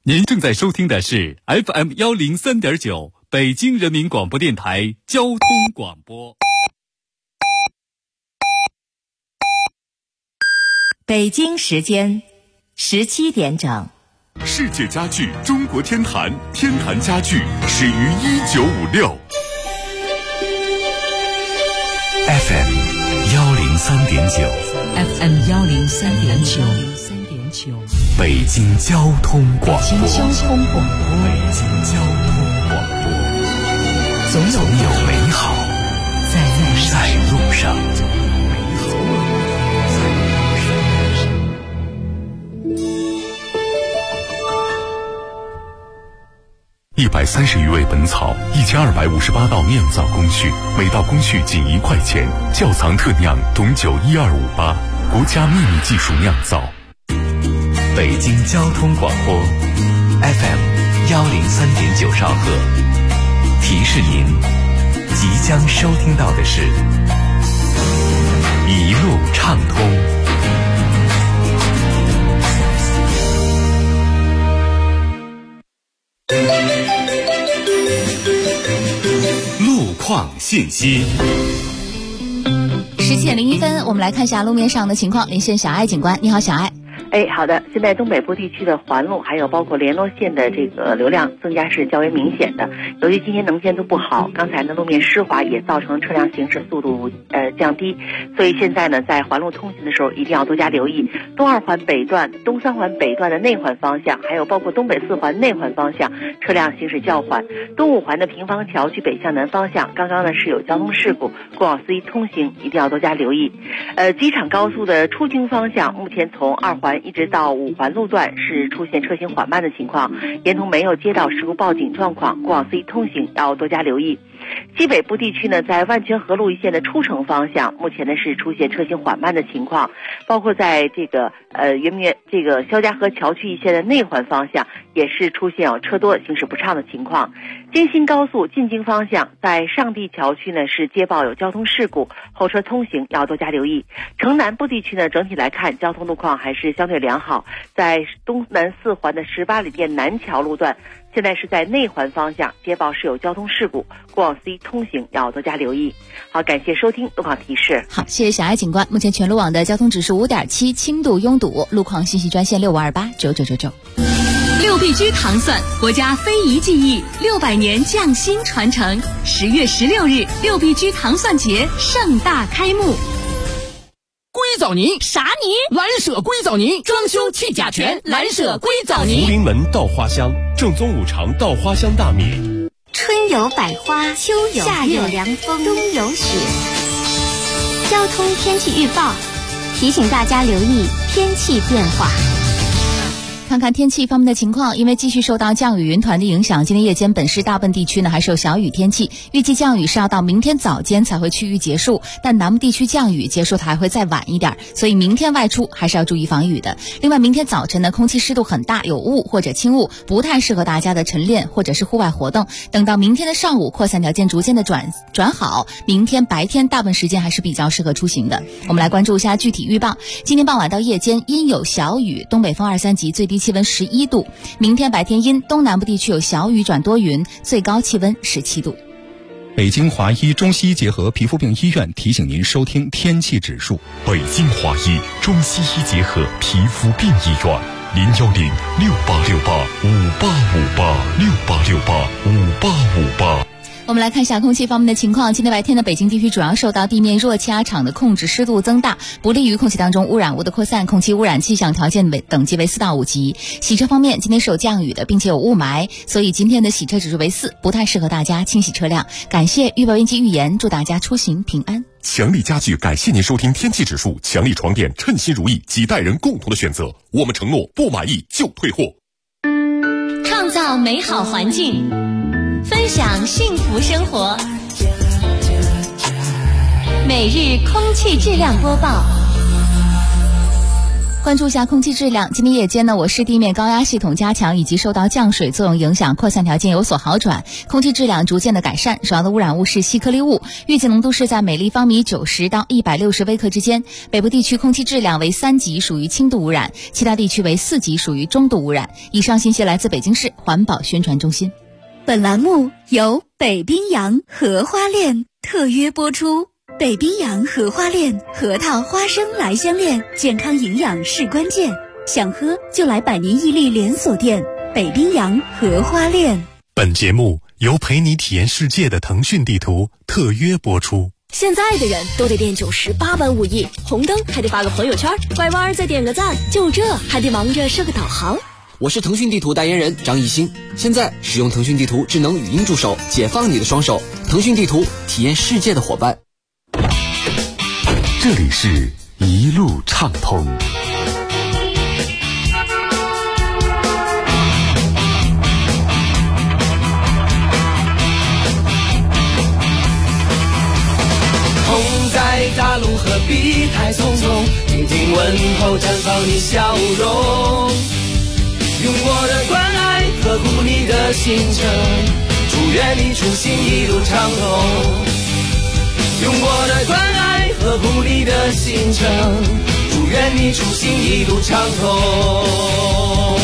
您正在收听的是 FM103.9 北京人民广播电台交通广播。 北京时间17点整。 世界家具中国天坛，天坛家具始于1956。 FM 103.9 FM 103.9 北京交通广播。 北京交通广播。 北京交通广播。总有美好在路上。130余味本草，1258道酿造工序，每道工序仅1块钱。窖藏特酿董酒12588，国家秘密技术酿造。北京交通广播 FM 103.9兆赫，提示您即将收听到的是一路畅通。 路况信息。 17点01分，我们来看一下路面上的情况。连线小艾警官，你好，小艾。 好的，现在东北部地区的环路还有包括联络线的这个流量增加是较为明显的。由于今天能见度不好，刚才呢路面湿滑也造成车辆行驶速度降低，所以现在呢在环路通行的时候一定要多加留意东2环北段、东3环北段的内环方向，还有包括东北4环内环方向车辆行驶较缓。东5环的平房桥去北向南方向，刚刚呢是有交通事故，过往司机通行一定要多加留意。机场高速的出京方向，目前从2环一直到5环路段是出现车行缓慢的情况，沿途没有接到事故报警状况，过往司机通行要多加留意。西北部地区呢，在万泉河路一线的出城方向，目前呢是出现车行缓慢的情况，包括在这个这个肖家河桥区一线的内环方向，也是出现有车多行驶不畅的情况。京新高速进京方向，在上地桥区呢是接报有交通事故，后车通行要多加留意。城南部地区呢，整体来看交通路况还是相对良好，在东南4环的18里店南桥路段，现在是在内环方向接报是有交通事故，过往司机通行要多加留意。好，感谢收听路况提示。 好，谢谢小艾警官。目前全路网的交通指数5.7，轻度拥堵。路况信息专线65289999。 6必居糖蒜，国家非遗技艺600年匠心传承。10月16日，6必居糖蒜节盛大开幕。 硅藻泥啥泥？ 蓝舍硅藻泥，装修去甲醛，蓝舍硅藻泥。 福临门稻花香，正宗5常稻花香大米。 春有百花，秋有夏有凉风，冬有雪。交通天气预报提醒大家留意天气变化。 看看天气方面的情况，因为继续受到降雨云团的影响，今天夜间本市大部分地区呢还是有小雨天气，预计降雨是要到明天早间才会趋于结束，但南部地区降雨结束它还会再晚一点，所以明天外出还是要注意防雨的。另外明天早晨呢，空气湿度很大，有雾或者轻雾，不太适合大家的晨练或者是户外活动。等到明天的上午，扩散条件逐渐的转好，明天白天大部分时间还是比较适合出行的。我们来关注一下具体预报。今天傍晚到夜间阴有小雨，东北风2、3级，最低气温11度。明天白天阴，东南部地区有小雨转多云，最高气温17度。 北京华医中西医结合皮肤病医院提醒您收听天气指数。 北京华医中西医结合皮肤病医院，0106868585858 我们来看一下空气方面的情况。今天白天的北京地区主要受到地面热气压场的控制，湿度增大，不利于空气当中污染物的扩散，空气污染气象条件等级为4到5级。洗车方面，今天是有降雨的，并且有雾霾，所以今天的洗车指数为4，不太适合大家清洗车辆。感谢预报员及预言，祝大家出行平安。 强力家具感谢您收听天气指数，强力床垫称心如意，几代人共同的选择，我们承诺不满意就退货。 创造美好环境，分享幸福生活。每日空气质量播报。 关注一下空气质量。今天夜间呢，我市地面高压系统加强以及受到降水作用影响，扩散条件有所好转，空气质量逐渐的改善。主要的污染物是细颗粒物，预计浓度是在每立方米90到160微克之间。北部地区空气质量为3级，属于轻度污染；其他地区为4级，属于中度污染。以上信息来自北京市环保宣传中心。 本栏目由北冰洋荷花恋特约播出。北冰洋荷花恋，核桃花生来相恋，健康营养是关键。想喝就来百年伊利连锁店。北冰洋荷花恋。 本节目由陪你体验世界的腾讯地图特约播出。 现在的人都得练98般武艺，红灯还得发个朋友圈，拐弯再点个赞，就这还得忙着设个导航。 我是腾讯地图代言人张艺兴，现在使用腾讯地图智能语音助手，解放你的双手。腾讯地图，体验世界的伙伴。 这里是一路畅通。 风在大路何必太匆匆，听听问候绽放你笑容，用我的关爱呵护你的行程，祝愿你出行一路畅通。用我的关爱呵护你的行程，祝愿你出行一路畅通。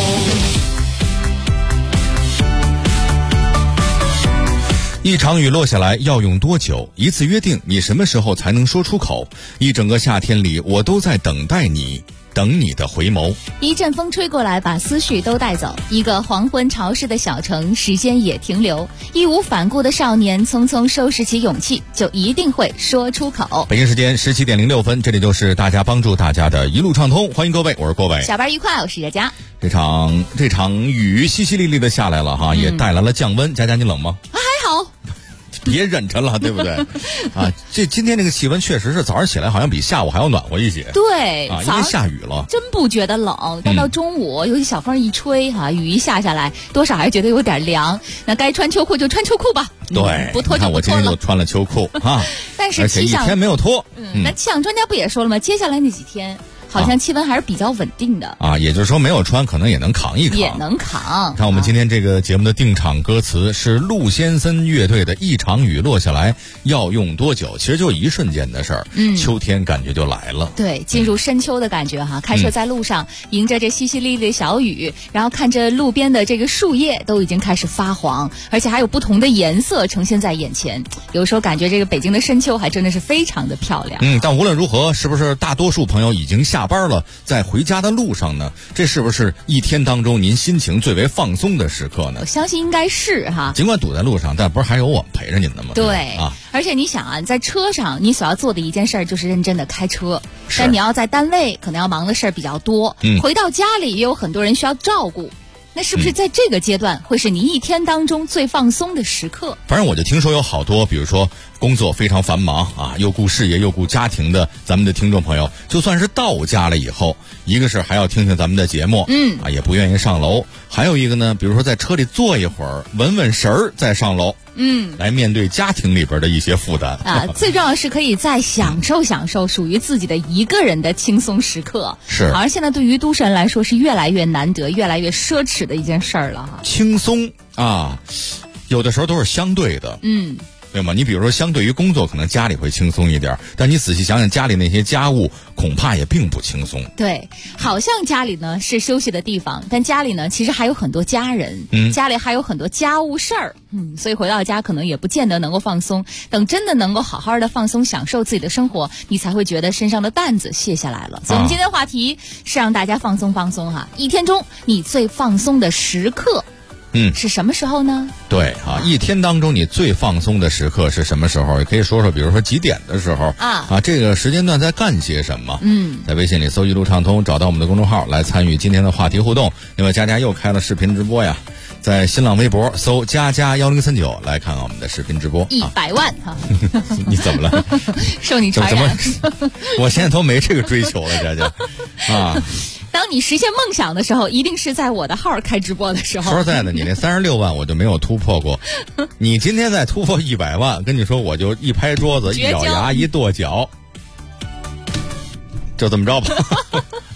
一场雨落下来要用多久？一次约定你什么时候才能说出口？一整个夏天里我都在等待你，等你的回眸。 一阵风吹过来，把思绪都带走。一个黄昏潮湿的小城，时间也停留。义无反顾的少年，匆匆收拾起勇气，就一定会说出口。 北京时间17点06分，这里就是大家帮助大家的一路畅通，欢迎各位，我是郭伟。 下班愉快，我是佳佳。 这场雨淅淅沥沥的下来了哈，也带来了降温。佳佳，你冷吗？ 还好。 别忍着了，对不对？啊，今天这个气温确实是早上起来好像比下午还要暖和一些。 对啊，因为下雨了， 真不觉得冷。但到中午，尤其小风一吹哈，雨一下来，多少还觉得有点凉。那该穿秋裤就穿秋裤吧。 对， 不脱就不脱了。 我今天就穿了秋裤啊， 但是而且一天没有脱。 那气象专家不也说了吗？接下来那几天。好像气温还是比较稳定的啊，也就是说没有穿可能也能扛一扛， 也能扛。 看我们今天这个节目的定场歌词是陆先森乐队的《一场雨落下来要用多久》，其实就一瞬间的事儿。秋天感觉就来了， 对，进入深秋的感觉哈。开车在路上，迎着这淅淅沥沥的小雨，然后看着路边的这个树叶都已经开始发黄，而且还有不同的颜色呈现在眼前。有时候感觉这个北京的深秋还真的是非常的漂亮。 但无论如何，是不是大多数朋友已经下班了，在回家的路上呢？这是不是一天当中您心情最为放松的时刻呢？ 我相信应该是哈。 尽管堵在路上，但不是还有我们陪着您的吗？ 对啊， 而且你想啊，在车上你所要做的一件事就是认真的开车，但你要在单位可能要忙的事儿比较多，回到家里也有很多人需要照顾。那是不是在这个阶段会是你一天当中最放松的时刻？ 反正我就听说有好多，比如说工作非常繁忙啊，又顾事业又顾家庭的咱们的听众朋友，就算是到家了以后，一个是还要听听咱们的节目，也不愿意上楼；还有一个呢，比如说在车里坐一会儿，稳稳神儿再上楼。来面对家庭里边的一些负担啊，最重要的是可以再享受属于自己的一个人的轻松时刻。 是， 好像现在对于都市人来说是越来越难得、越来越奢侈的一件事儿了哈。 轻松啊，有的时候都是相对的。对吗？你比如说，相对于工作，可能家里会轻松一点，但你仔细想想，家里那些家务恐怕也并不轻松。 对，好像家里呢是休息的地方，但家里呢其实还有很多家人，家里还有很多家务事儿，所以回到家可能也不见得能够放松。等真的能够好好的放松，享受自己的生活，你才会觉得身上的担子卸下来了。所以我们今天的话题是让大家放松放松哈。一天中你最放松的时刻。是什么时候呢？ 对啊，一天当中你最放松的时刻是什么时候？也可以说说，比如说几点的时候啊，这个时间段在干些什么？在微信里搜一路畅通，找到我们的公众号来参与今天的话题互动。另外，佳佳又开了视频直播呀，在新浪微博搜佳佳1039来看我们的视频直播。 100万哈！ 你怎么了？ 受你传染？ 我现在都没这个追求了，佳佳啊。 当你实现梦想的时候，一定是在我的号开直播的时候。 说实在的，你那36万我就没有突破过。你今天再突破100万，跟你说我就一拍桌子，一咬牙，一跺脚，就这么着吧。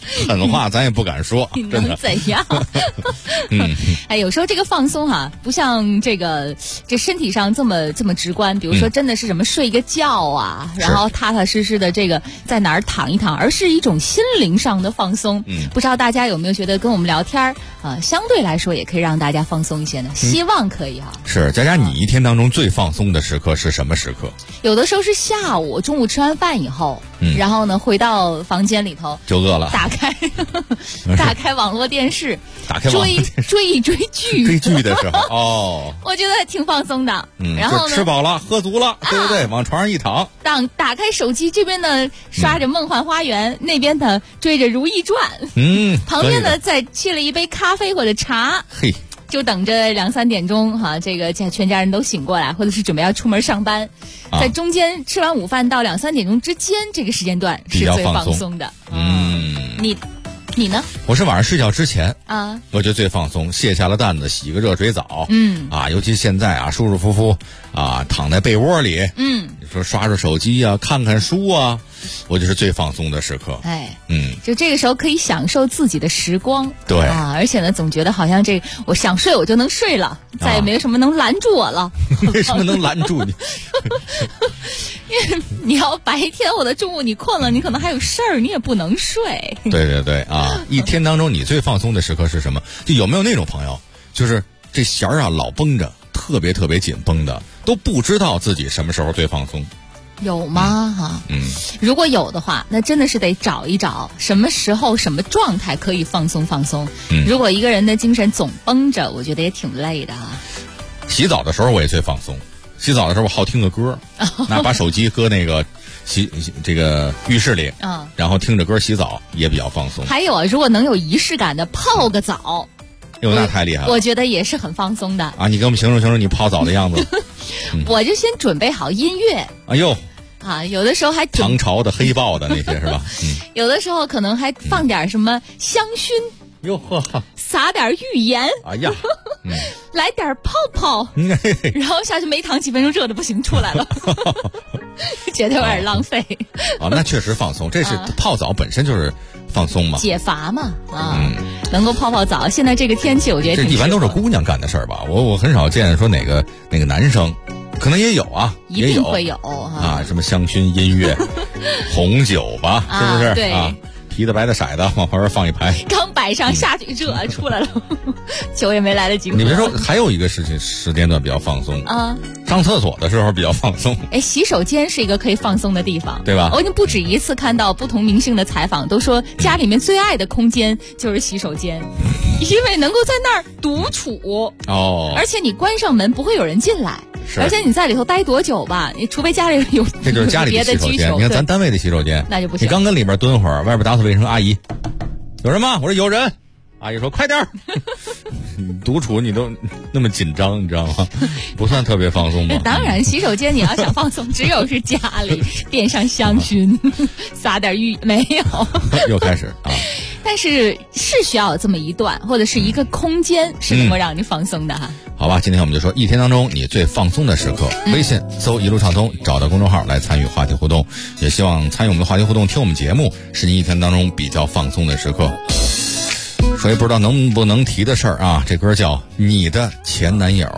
狠话咱也不敢说， 你能怎样？哎，有时候这个放松不像这身体上这么直观。比如说，真的是什么睡个觉啊，然后踏踏实实的这个在哪儿躺一躺，而是一种心灵上的放松。不知道大家有没有觉得跟我们聊天相对来说也可以让大家放松一些呢？希望可以是，佳佳，你一天当中最放松的时刻是什么时刻？ 有的时候是下午，中午吃完饭以后，然后呢回到房间里头就饿了， 打开网络电视，追一追剧， 追剧的时候我觉得挺放松的。然后呢， 吃饱了喝足了，对不对？往床上一躺， 打开手机，这边呢刷着《梦幻花园》，那边呢追着《如懿传》，旁边呢再沏了一杯咖啡或者茶，就等着2-3点钟这个全家人都醒过来，或者是准备要出门上班，在中间吃完午饭到2-3点钟之间这个时间段是最放松的。你呢？ 我是晚上睡觉之前我就最放松，卸下了担子，洗个热水澡，尤其现在舒舒服服躺在被窝里，你说刷刷手机看看书我就是最放松的时刻。 就这个时候可以享受自己的时光， 对而且呢，总觉得好像我想睡我就能睡了，再也没有什么能拦住我了。 为什么能拦住你？ 因为你要白天或者中午你困了，你可能还有事儿，你也不能睡。 对一天当中你最放松的时刻是什么？就有没有那种朋友，就是这弦儿老绷着，特别特别紧绷的，都不知道自己什么时候最放松？ 有吗？如果有的话，那真的是得找一找什么时候什么状态可以放松放松。如果一个人的精神总绷着，我觉得也挺累的洗澡的时候我也最放松，洗澡的时候我好听个歌，把手机搁那个这个浴室里，然后听着歌洗澡也比较放松。 还有如果能有仪式感的泡个澡， 那太厉害了， 我觉得也是很放松的你给我们形容你泡澡的样子。 我就先准备好音乐，有的时候还唐朝的黑豹的那些是吧？ 有的时候可能还放点什么香薰，撒点浴盐，来点泡泡，然后下去没躺几分钟，热的不行，出来了，觉得有点浪费。 那确实放松，这是泡澡本身就是放松嘛， 解乏嘛能够泡澡。现在这个天气，我觉得这一般都是姑娘干的事儿吧？我很少见说哪个男生，可能也有一定会有什么香薰、音乐、红酒吧，是不是？ 对啤的、白的、色的，往旁边放一排， 刚摆上下去热出来了，酒也没来得及喝。 你别说，还有一个时间段比较放松上厕所的时候比较放松。 洗手间是一个可以放松的地方， 对吧？ 我已经不止一次看到不同明星的采访，都说家里面最爱的空间就是洗手间，因为能够在那儿独处而且你关上门不会有人进来。而且你在里头待多久吧，你除非家里有这就是家里的洗手间。你看咱单位的洗手间那就不行， 你刚跟里边蹲会儿，外边打扫卫生，阿姨有人吗？我说有人。阿姨说快点独处你都那么紧张，你知道吗？不算特别放松吗？ 当然洗手间你要想放松只有是家里垫上香薰撒点浴，没有又开始但是需要有这么一段或者是一个空间是能够让你放松的好吧，今天我们就说一天当中你最放松的时刻，微信搜一路畅通，找到公众号来参与话题互动，也希望参与我们的话题互动，听我们节目是你一天当中比较放松的时刻。所以不知道能不能提的事儿这歌叫你的前男友。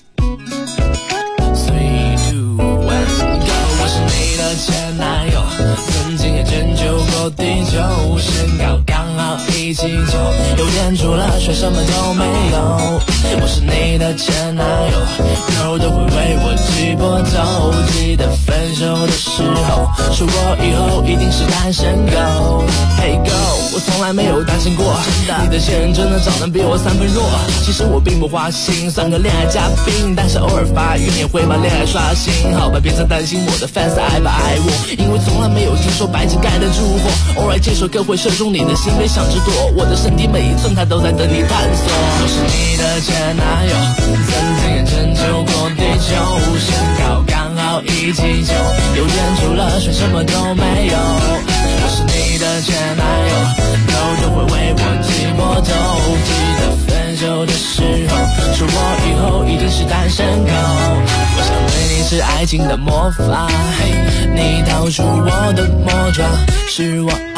我是你的前男友，曾经也拯救过地球，身高刚好179，有点除了却什么都没有。我是你的前男友，偶尔都会为我记波头，记得分手的时候说过以后一定是单身狗。Hey girl， 我从来没有担心过，你的前任真的长得比我3分弱。其实我并不花心，算个恋爱嘉宾，但是偶尔发育也会把恋爱刷新。好吧，别再担心我的 fans 爱不爱我，因为从来没有听说白纸盖得住火。偶尔这首歌会射中你的心，别想执着，我的身体每一寸它都在等你探索。我是你的前男友，曾经也拯救过地球，身高刚好179，有点除了选什么都没有。我是你的前男友，偶尔都会为我记波头，记得分手的时候说我以后一定是单身狗。我想对你是爱情的魔法，你逃出我的魔爪，是我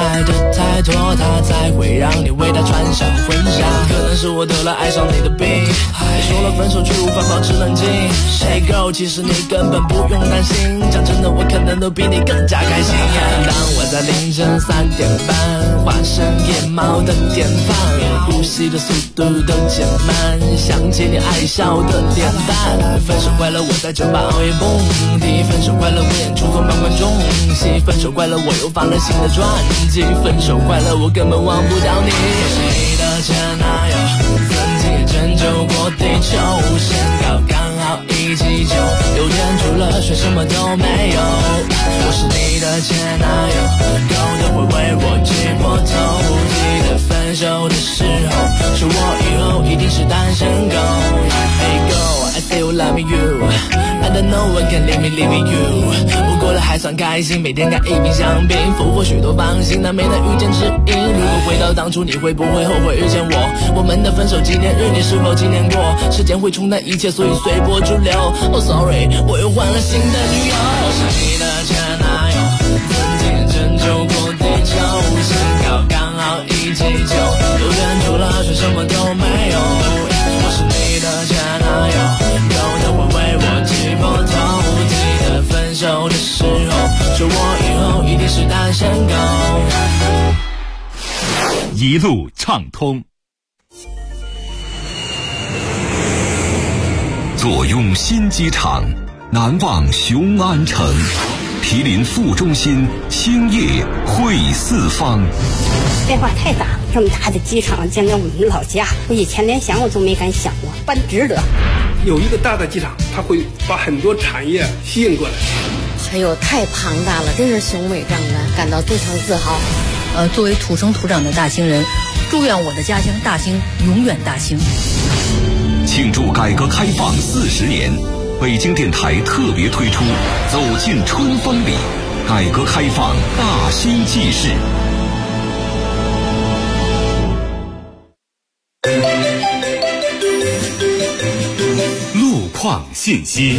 爱的太多，它才会让你为他穿上婚纱。可能是我得了爱上你的病，说了分手却无法保持冷静。Hey girl， 其实你根本不用担心，讲真的我可能都比你更加开心。当我在凌晨3点半化身夜猫的典范，呼吸的速度都减慢，想起你爱笑的脸蛋。分手快乐，我在酒吧熬夜蹦迪，分手快乐，我演出做满观众席，分手快乐，我又发了新的专辑，分手快乐，我根本忘不掉你。我是你的前男友，曾经也拯救过地球，身高刚好179，有天除了水什么都没有。我是你的前男友，狗都会为我挤破头，记得分手的时候说我以后一定是单身狗。Hey girl， I still love you， I don't know what can leave me leaving you。 我过得还算开心，每天看一瓶香槟，俘获许多芳心，但没能遇见知音。如果回到当初，你会不会后悔遇见我？我们的分手纪念日，你是否纪念过？时间会冲淡一切，所以随波逐流。Oh sorry， 我又换了新的女友。我是你的前男友，曾经拯救过地球，身高刚好179，有天除了水什么都没有。我是你的前男友，狗都会为我挤破头，记得分手的时候说我以后一定是单身狗。 一路畅通。 坐拥新机场，难忘雄安城，毗邻副中心，兴业汇四方。 变化太大，这么大的机场建在我们老家，我以前连想我都没敢想过，办值得。 有一个大的机场，它会把很多产业吸引过来。 哎呦，太庞大了，真是雄伟壮观，感到非常自豪。 作为土生土长的大兴人，祝愿我的家乡大兴永远大兴。 庆祝改革开放40年，北京电台特别推出《走进春风里》，改革开放大兴纪事。 路况信息。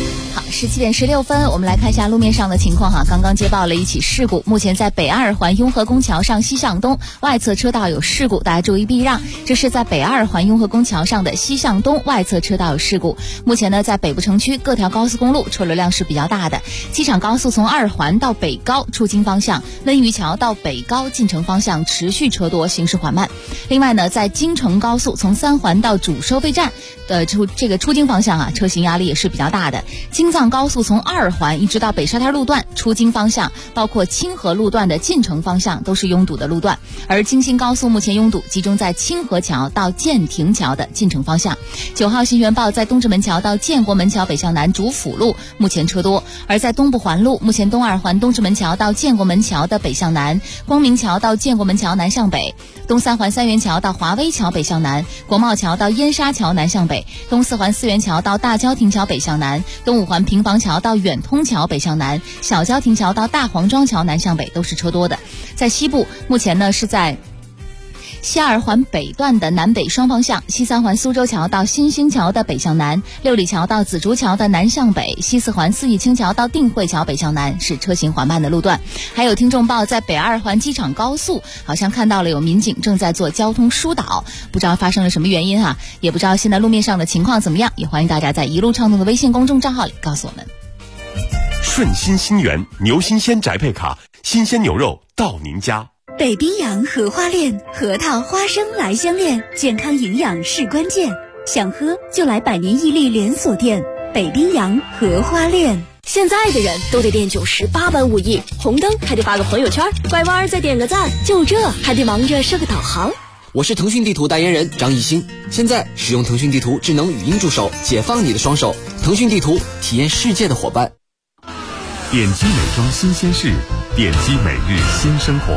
17点16分，我们来看一下路面上的情况哈。刚刚接报了一起事故，目前在北2环雍和宫桥上西向东外侧车道有事故，大家注意避让。这是在北2环雍和宫桥上的西向东外侧车道有事故。目前呢，在北部城区各条高速公路车流量是比较大的。机场高速从2环到北高出京方向，温榆桥到北高进城方向持续车多，行驶缓慢。另外呢，在京承高速从3环到主收费站出京方向啊，车型压力也是比较大的。京藏高速从2环一直到北沙滩路段出京方向，包括清河路段的进城方向都是拥堵的路段，而京新高速目前拥堵集中在清河桥到建亭桥的进城方向。9号新源报在东直门桥到建国门桥北向南主辅路目前车多，而在东部环路目前东2环东直门桥到建国门桥的北向南，光明桥到建国门桥南向北，东3环3元桥到华威桥北向南，国贸桥到燕沙桥南向北，东4环4元桥到大郊亭桥北向南，东5环平房桥到远通桥北向南，小郊亭桥到大黄庄桥南向北都是车多的。在西部目前呢是在西2环北段的南北双方向，西3环苏州桥到新兴桥的北向南，六里桥到紫竹桥的南向北，西4环四义清桥到定慧桥北向南是车行缓慢的路段。还有听众报在北2环机场高速好像看到了有民警正在做交通疏导，不知道发生了什么原因哈，也不知道现在路面上的情况怎么样，也欢迎大家在一路畅通的微信公众账号里告诉我们。 顺心新源牛新鲜宅配卡，新鲜牛肉到您家。 北冰洋荷花恋，核桃花生来相恋，健康营养是关键。想喝就来百年屹立连锁店北冰洋荷花恋。 现在的人都得练98般武艺，红灯还得发个朋友圈，拐弯再点个赞，就这还得忙着设个导航。 我是腾讯地图代言人张艺兴，现在使用腾讯地图智能语音助手，解放你的双手。腾讯地图，体验世界的伙伴。 点击美妆新鲜事，点击每日新生活。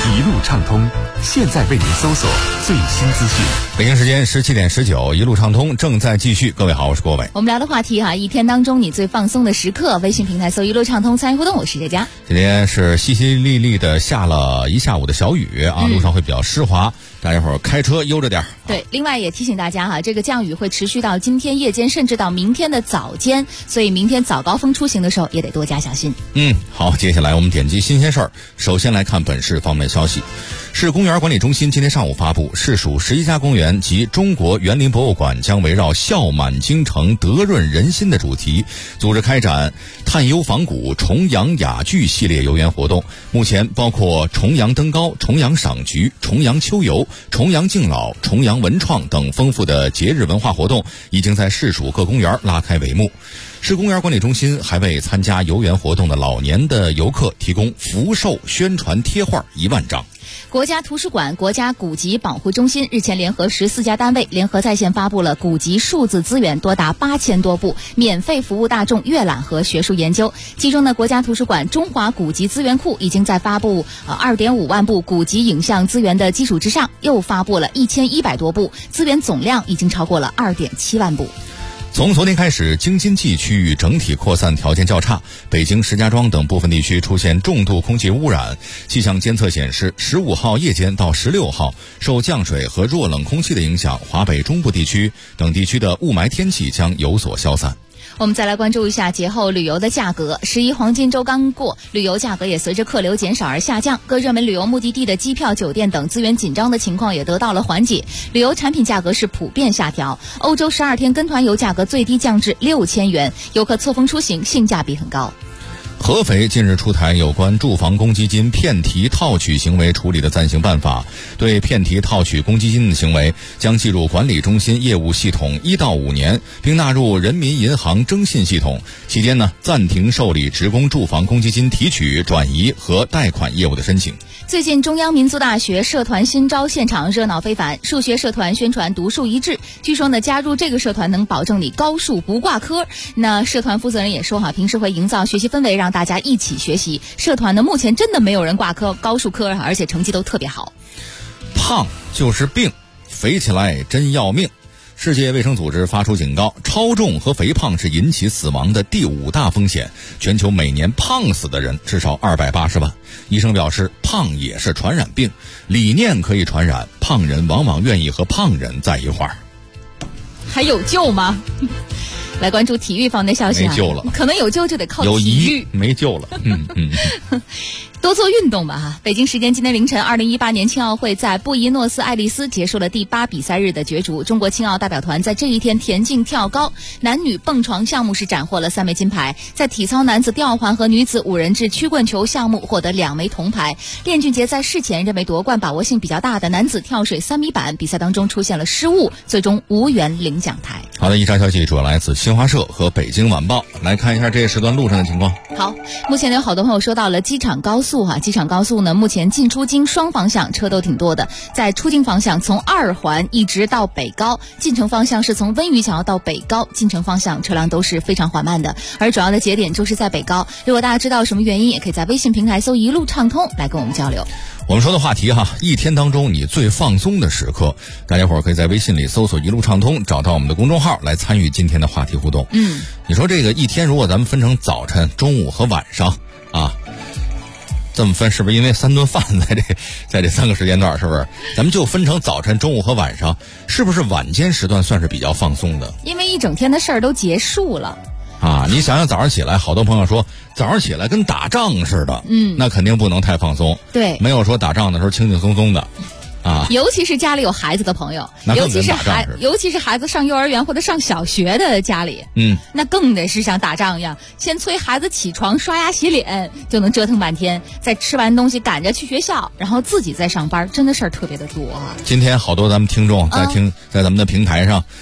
一路畅通，现在为您搜索最新资讯。 北京时间17点19，一路畅通正在继续。各位好，我是郭伟。 我们聊的话题一天当中你最放松的时刻，微信平台搜一路畅通参与互动，我是佳佳。 今天是淅淅沥沥的下了一下午的小雨路上会比较湿滑，大家伙儿开车悠着点。 对，另外也提醒大家这个降雨会持续到今天夜间，甚至到明天的早间，所以明天早高峰出行的时候也得多加小心。 好，接下来我们点击新鲜事儿，首先来看本市方面消息。市公园管理中心今天上午发布，市属11家公园及中国园林博物馆将围绕孝满京城德润人心的主题，组织开展探幽访古重阳雅聚系列游园活动。目前包括重阳登高、重阳赏菊、重阳秋游、重阳敬老、重阳文创等丰富的节日文化活动已经在市属各公园拉开帷幕。市公园管理中心还为参加游园活动的老年的游客提供福寿宣传贴画1万张。 国家图书馆、国家古籍保护中心日前联合14家单位联合在线发布了古籍数字资源多达8000多部，免费服务大众阅览和学术研究。其中呢，国家图书馆中华古籍资源库已经在发布2.5万部古籍影像资源的基础之上，又发布了1100多部，资源总量已经超过了2.7万部。 从昨天开始，京津冀区域整体扩散条件较差，北京、石家庄等部分地区出现重度空气污染。气象监测显示，15号夜间到16号，受降水和弱冷空气的影响，华北中部地区等地区的雾霾天气将有所消散。 我们再来关注一下节后旅游的价格。11黄金周刚过，旅游价格也随着客流减少而下降，各热门旅游目的地的机票、酒店等资源紧张的情况也得到了缓解，旅游产品价格是普遍下调。欧洲12天跟团游价格最低降至6000元，游客错峰出行，性价比很高。 合肥近日出台有关住房公积金骗提套取行为处理的暂行办法，对骗提套取公积金的行为将计入管理中心业务系统1到5年，并纳入人民银行征信系统。期间呢，暂停受理职工住房公积金提取、转移和贷款业务的申请。 最近中央民族大学社团新招现场热闹非凡，数学社团宣传独树一帜，据说呢加入这个社团能保证你高数不挂科。那社团负责人也说平时会营造学习氛围，让大家一起学习。社团呢目前真的没有人挂科高数科，而且成绩都特别好。 胖就是病，肥起来真要命。世界卫生组织发出警告，超重和肥胖是引起死亡的第5大风险，全球每年胖死的人至少280万。医生表示，胖也是传染病，理念可以传染，胖人往往愿意和胖人在一块儿。 还有救吗？来关注体育方面的消息没救了， 可能有救就得靠体育， 有疑没救了。 多做运动吧北京时间今天凌晨，2018年青奥会在布宜诺斯艾利斯结束了第8比赛日的角逐。中国青奥代表团在这一天田径、跳高、男女蹦床项目是斩获了3枚金牌，在体操男子吊环和女子5人制曲棍球项目获得2枚铜牌。练俊杰在事前认为夺冠把握性比较大的男子跳水3米板比赛当中出现了失误，最终无缘领奖台。 好的，以上消息主要来自新华社和北京晚报。来看一下这时段路上的情况。 好，目前有好多朋友说到了机场高速机场高速呢，目前进出京双方向车都挺多的。在出京方向，从2环一直到北高，进城方向是从温榆桥到北高，进城方向车辆都是非常缓慢的。而主要的节点就是在北高。如果大家知道什么原因，也可以在微信平台搜一路畅通来跟我们交流。 我们说的话题一天当中你最放松的时刻，大家伙儿可以在微信里搜索一路畅通，找到我们的公众号来参与今天的话题互动。你说这个一天如果咱们分成早晨、中午和晚上这么分，是不是因为3顿饭在这3个时间段，是不是咱们就分成早晨、中午和晚上，是不是晚间时段算是比较放松的？ 因为一整天的事儿都结束了你想想早上起来，好多朋友说早上起来跟打仗似的，那肯定不能太放松。 对， 没有说打仗的时候轻轻松松的尤其是家里有孩子的朋友，尤其是孩子上幼儿园或者上小学的家里，那更得是像打仗一样，先催孩子起床、刷牙、洗脸，就能折腾半天，再吃完东西赶着去学校，然后自己再上班，真的事儿特别的多今天好多咱们听众在咱们的平台上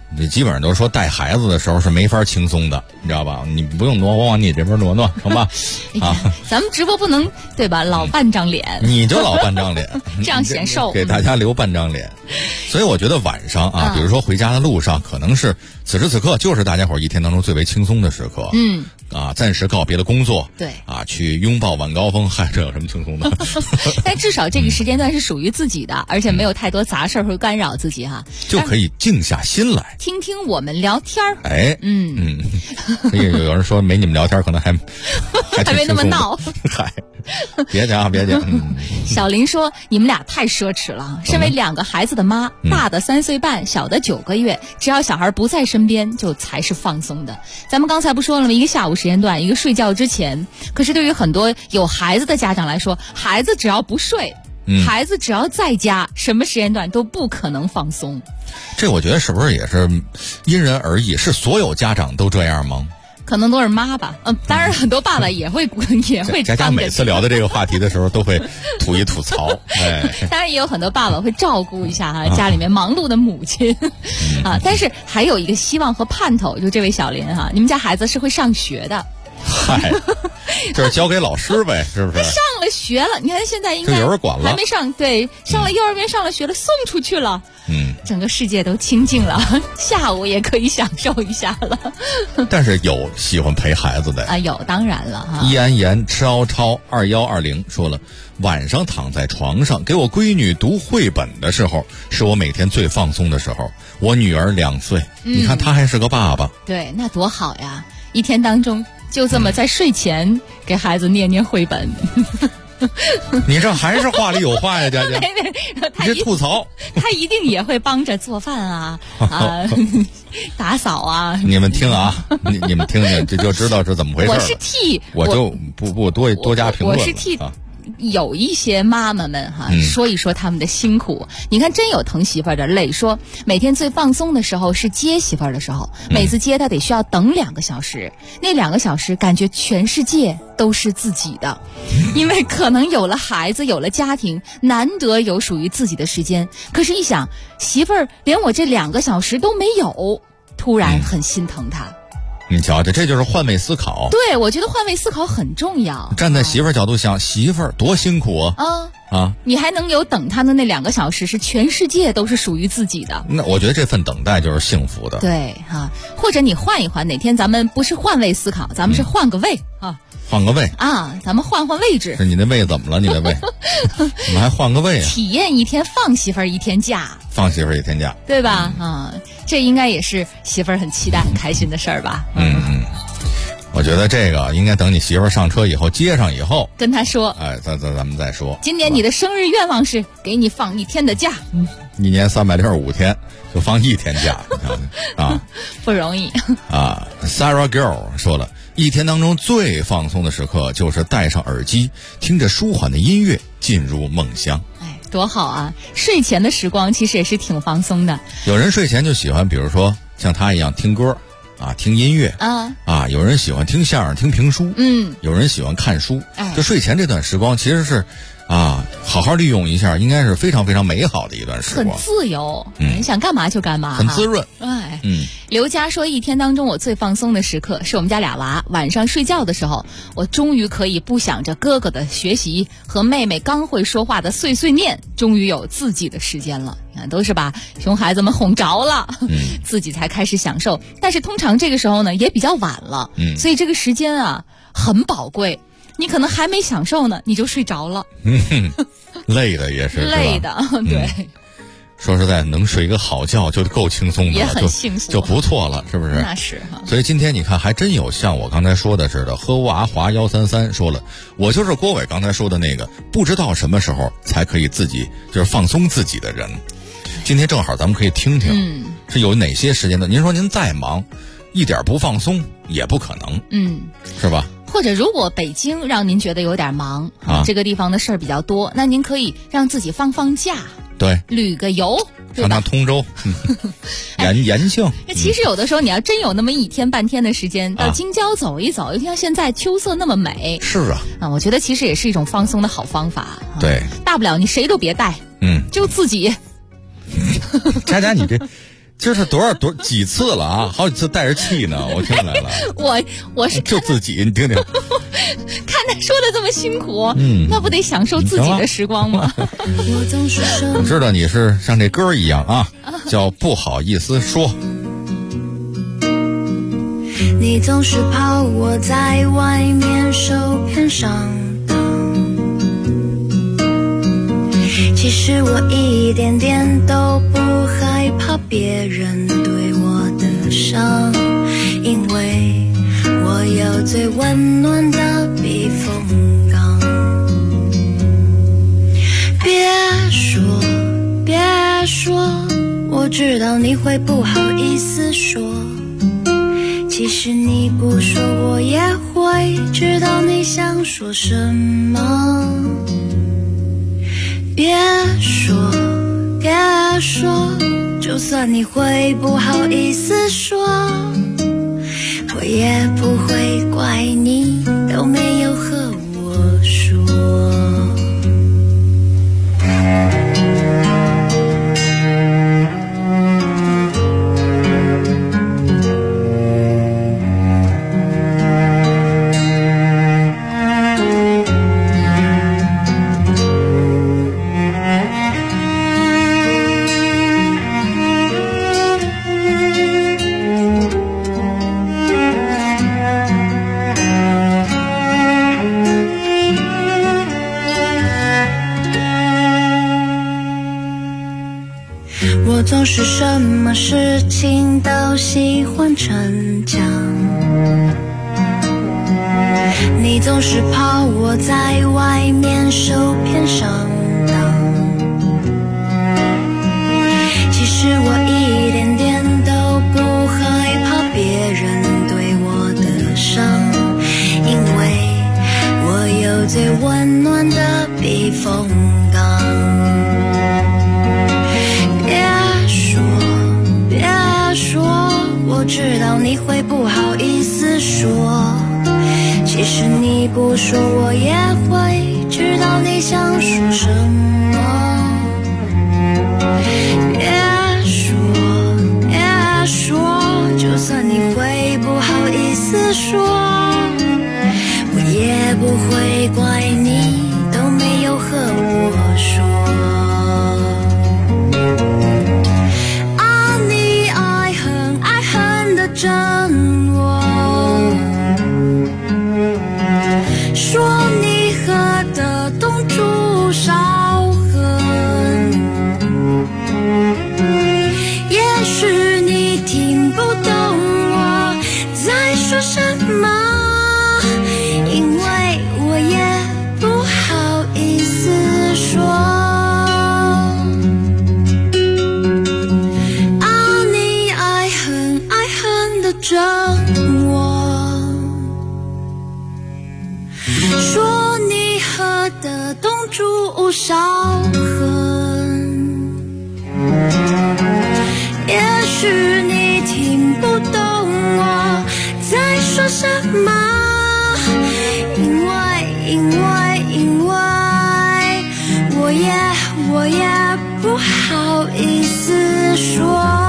你基本上都说带孩子的时候是没法轻松的，你知道吧？你不用挪，我往你这边挪，成吧？啊， 咱们直播不能对吧？老半张脸， 你就老半张脸， 这样显瘦， 给大家留半张脸。所以我觉得晚上啊，比如说回家的路上，可能是此时此刻就是大家伙一天当中最为轻松的时刻。暂时告别了工作， 对啊，去拥抱晚高峰，这有什么轻松的？ 但至少这个时间段是属于自己的，而且没有太多杂事会干扰自己哈， 就可以静下心来听听我们聊天儿。 有人说没你们聊天，可能还没那么闹。 嗨，别讲。 小林说你们俩太奢侈了，身为2个孩子的妈，大的3岁半，小的9个月，只要小孩不在身边，就才是放松的。咱们刚才不说了吗？一个下午时间段，一个睡觉之前。可是对于很多有孩子的家长来说，孩子只要不睡，孩子只要在家，什么时间段都不可能放松。 这我觉得是不是也是因人而异？是所有家长都这样吗？ 可能都是妈吧，当然很多爸爸也会佳佳每次聊的这个话题的时候都会吐一吐槽， 当然也有很多爸爸会照顾一下家里面忙碌的母亲但是还有一个希望和盼头，就这位小林你们家孩子是会上学的。 嗨，就是交给老师呗，是不是？ 上了学了，你看现在应该有人管了， 还没上，对，上了幼儿园，上了学了，送出去了，整个世界都清静了，下午也可以享受一下了。 但是有喜欢陪孩子的啊，有，当然了哈。 易安言超2120说了，晚上躺在床上给我闺女读绘本的时候，是我每天最放松的时候。我女儿2岁，你看她还是个爸爸， 对，那多好呀！一天当中就这么在睡前给孩子念绘本。 你这还是话里有话呀，佳佳。你这吐槽， 他一定也会帮着做饭啊，打扫啊。 你们听啊，你们听听，这就知道是怎么回事了。我就不多加评论了。 我是替有一些妈妈们说一说他们的辛苦。你看，真有疼媳妇儿的累，说每天最放松的时候是接媳妇儿的时候，每次接她得需要等2个小时，那2个小时感觉全世界都是自己的，因为可能有了孩子，有了家庭，难得有属于自己的时间。可是一想，媳妇儿连我这2个小时都没有，突然很心疼她。 你瞧瞧，这就是换位思考。 对，我觉得换位思考很重要。 站在媳妇儿角度想，媳妇儿多辛苦啊！ 你还能有等她的那2个小时，是全世界都是属于自己的。 那我觉得这份等待就是幸福的。 对或者你换一换，哪天咱们不是换位思考，咱们是换个位换个位咱们换位置。 是你那位怎么了？你那位怎么还换个位体验一天放媳妇儿1天假， 放媳妇儿1天假， 对吧？这应该也是媳妇儿很期待、很开心的事儿吧？ 我觉得这个应该等你媳妇儿上车以后，接上以后跟她说。 咱们再说。 今年你的生日愿望是给你放1天的假。 1年365天就放1天假不容易 Sarah Girl 说了，一天当中最放松的时刻就是戴上耳机，听着舒缓的音乐，进入梦乡。 多好啊！睡前的时光其实也是挺放松的。 有人睡前就喜欢，比如说像他一样听歌听音乐有人喜欢听相声、听评书，有人喜欢看书。就睡前这段时光其实是好好利用一下，应该是非常非常美好的一段时光， 很自由，你想干嘛就干嘛， 很滋润。 刘佳说，一天当中我最放松的时刻是我们家2娃晚上睡觉的时候，我终于可以不想着哥哥的学习和妹妹刚会说话的碎碎念，终于有自己的时间了。你看，都是把熊孩子们哄着了，自己才开始享受。但是通常这个时候呢也比较晚了，所以这个时间很宝贵。你可能还没享受呢，你就睡着了。 累的也是累的，对。 说实在，能睡一个好觉就够轻松的了， 也很幸福， 就不错了，是不是？ 那是所以今天你看，还真有像我刚才说的似的，喝娃华133说了，我就是郭伟刚才说的那个，不知道什么时候才可以自己就是放松自己的人。今天正好咱们可以听听，是有哪些时间的？您说您再忙，一点不放松也不可能，是吧？ 或者如果北京让您觉得有点忙这个地方的事儿比较多，那您可以让自己放假， 对， 旅个游， 上趟通州，延庆。 其实有的时候你要真有那么1天半天的时间，到京郊走一走，像现在秋色那么美， 是我觉得其实也是一种放松的好方法。 对， 大不了你谁都别带，就自己。 佳佳，你这是几次了啊？好几次带着气呢，我听出来了。 我是就自己，你听听， 看他说的这么辛苦，那不得享受自己的时光吗？ 我知道你是像这歌一样啊，叫不好意思说。 你总是怕我在外面受骗上当，其实我一点点都不害怕别人对我的伤，因为我有最温暖的避风港。别说，我知道你会不好意思说，其实你不说我也会知道你想说什么。别说，就算你会不好意思说，我也不会怪你都没有和我说。我总是什么事情都喜欢逞强，你总是怕我在外面受骗上当，其实我一点点都不害怕别人对我的伤，因为我有最温暖的避风港。我知道你会不好意思说，其实你不说我也会知道你想说什么。别说，就算你会不好意思说，我也不会怪你都没有和我说。真我说你喝得动朱少恨，也许你听不懂我在说什么，因为我也不好意思说。真我说你喝得动朱少恨，也许你听不懂我在说什么，因为我也不好意思说。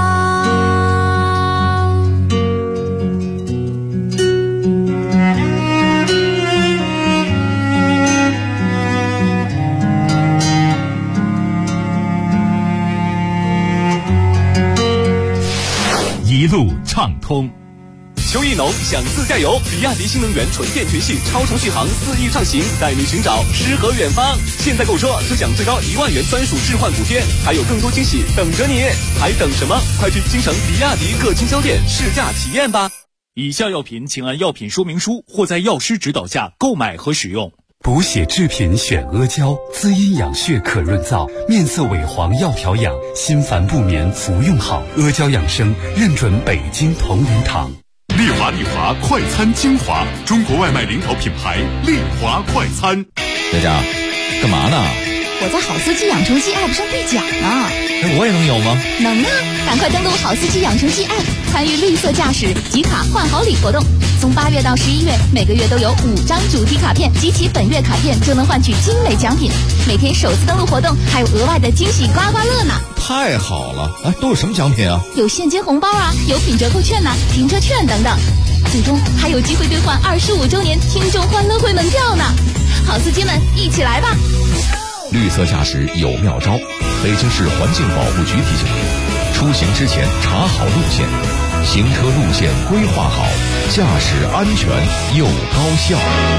一路畅通。 秋意浓，想自驾游，比亚迪新能源纯电全系超长续航4亿畅行，带你寻找诗和远方。现在购车就享最高1万元专属置换补贴，还有更多惊喜等着你，还等什么？快去京城比亚迪各经销店试驾体验吧。 以下药品请按药品说明书或在药师指导下购买和使用。 补血制品选阿胶，滋阴养血可润燥，面色萎黄要调养，心烦不眠服用好。阿胶养生认准北京同仁堂。 丽华快餐精华，中国外卖领导品牌丽华快餐。 佳佳，干嘛呢？ 我在好司机养成记 App 上兑奖呢。 我也能有吗？ 能啊！赶快登录好司机养成记 App， 参与绿色驾驶集卡换好礼活动。 从8月到11月，每个月都有5张主题卡片，集齐本月卡片就能换取精美奖品。每天首次登录活动还有额外的惊喜刮刮乐呢！ 太好了！哎，都有什么奖品啊？ 有现金红包啊，有品折扣券呐、停车券等等。最终还有机会兑换25周年听众欢乐会门票呢！好司机们，一起来吧！ 绿色驾驶有妙招，北京市环境保护局提醒您：出行之前查好路线，行车路线规划好，驾驶安全又高效。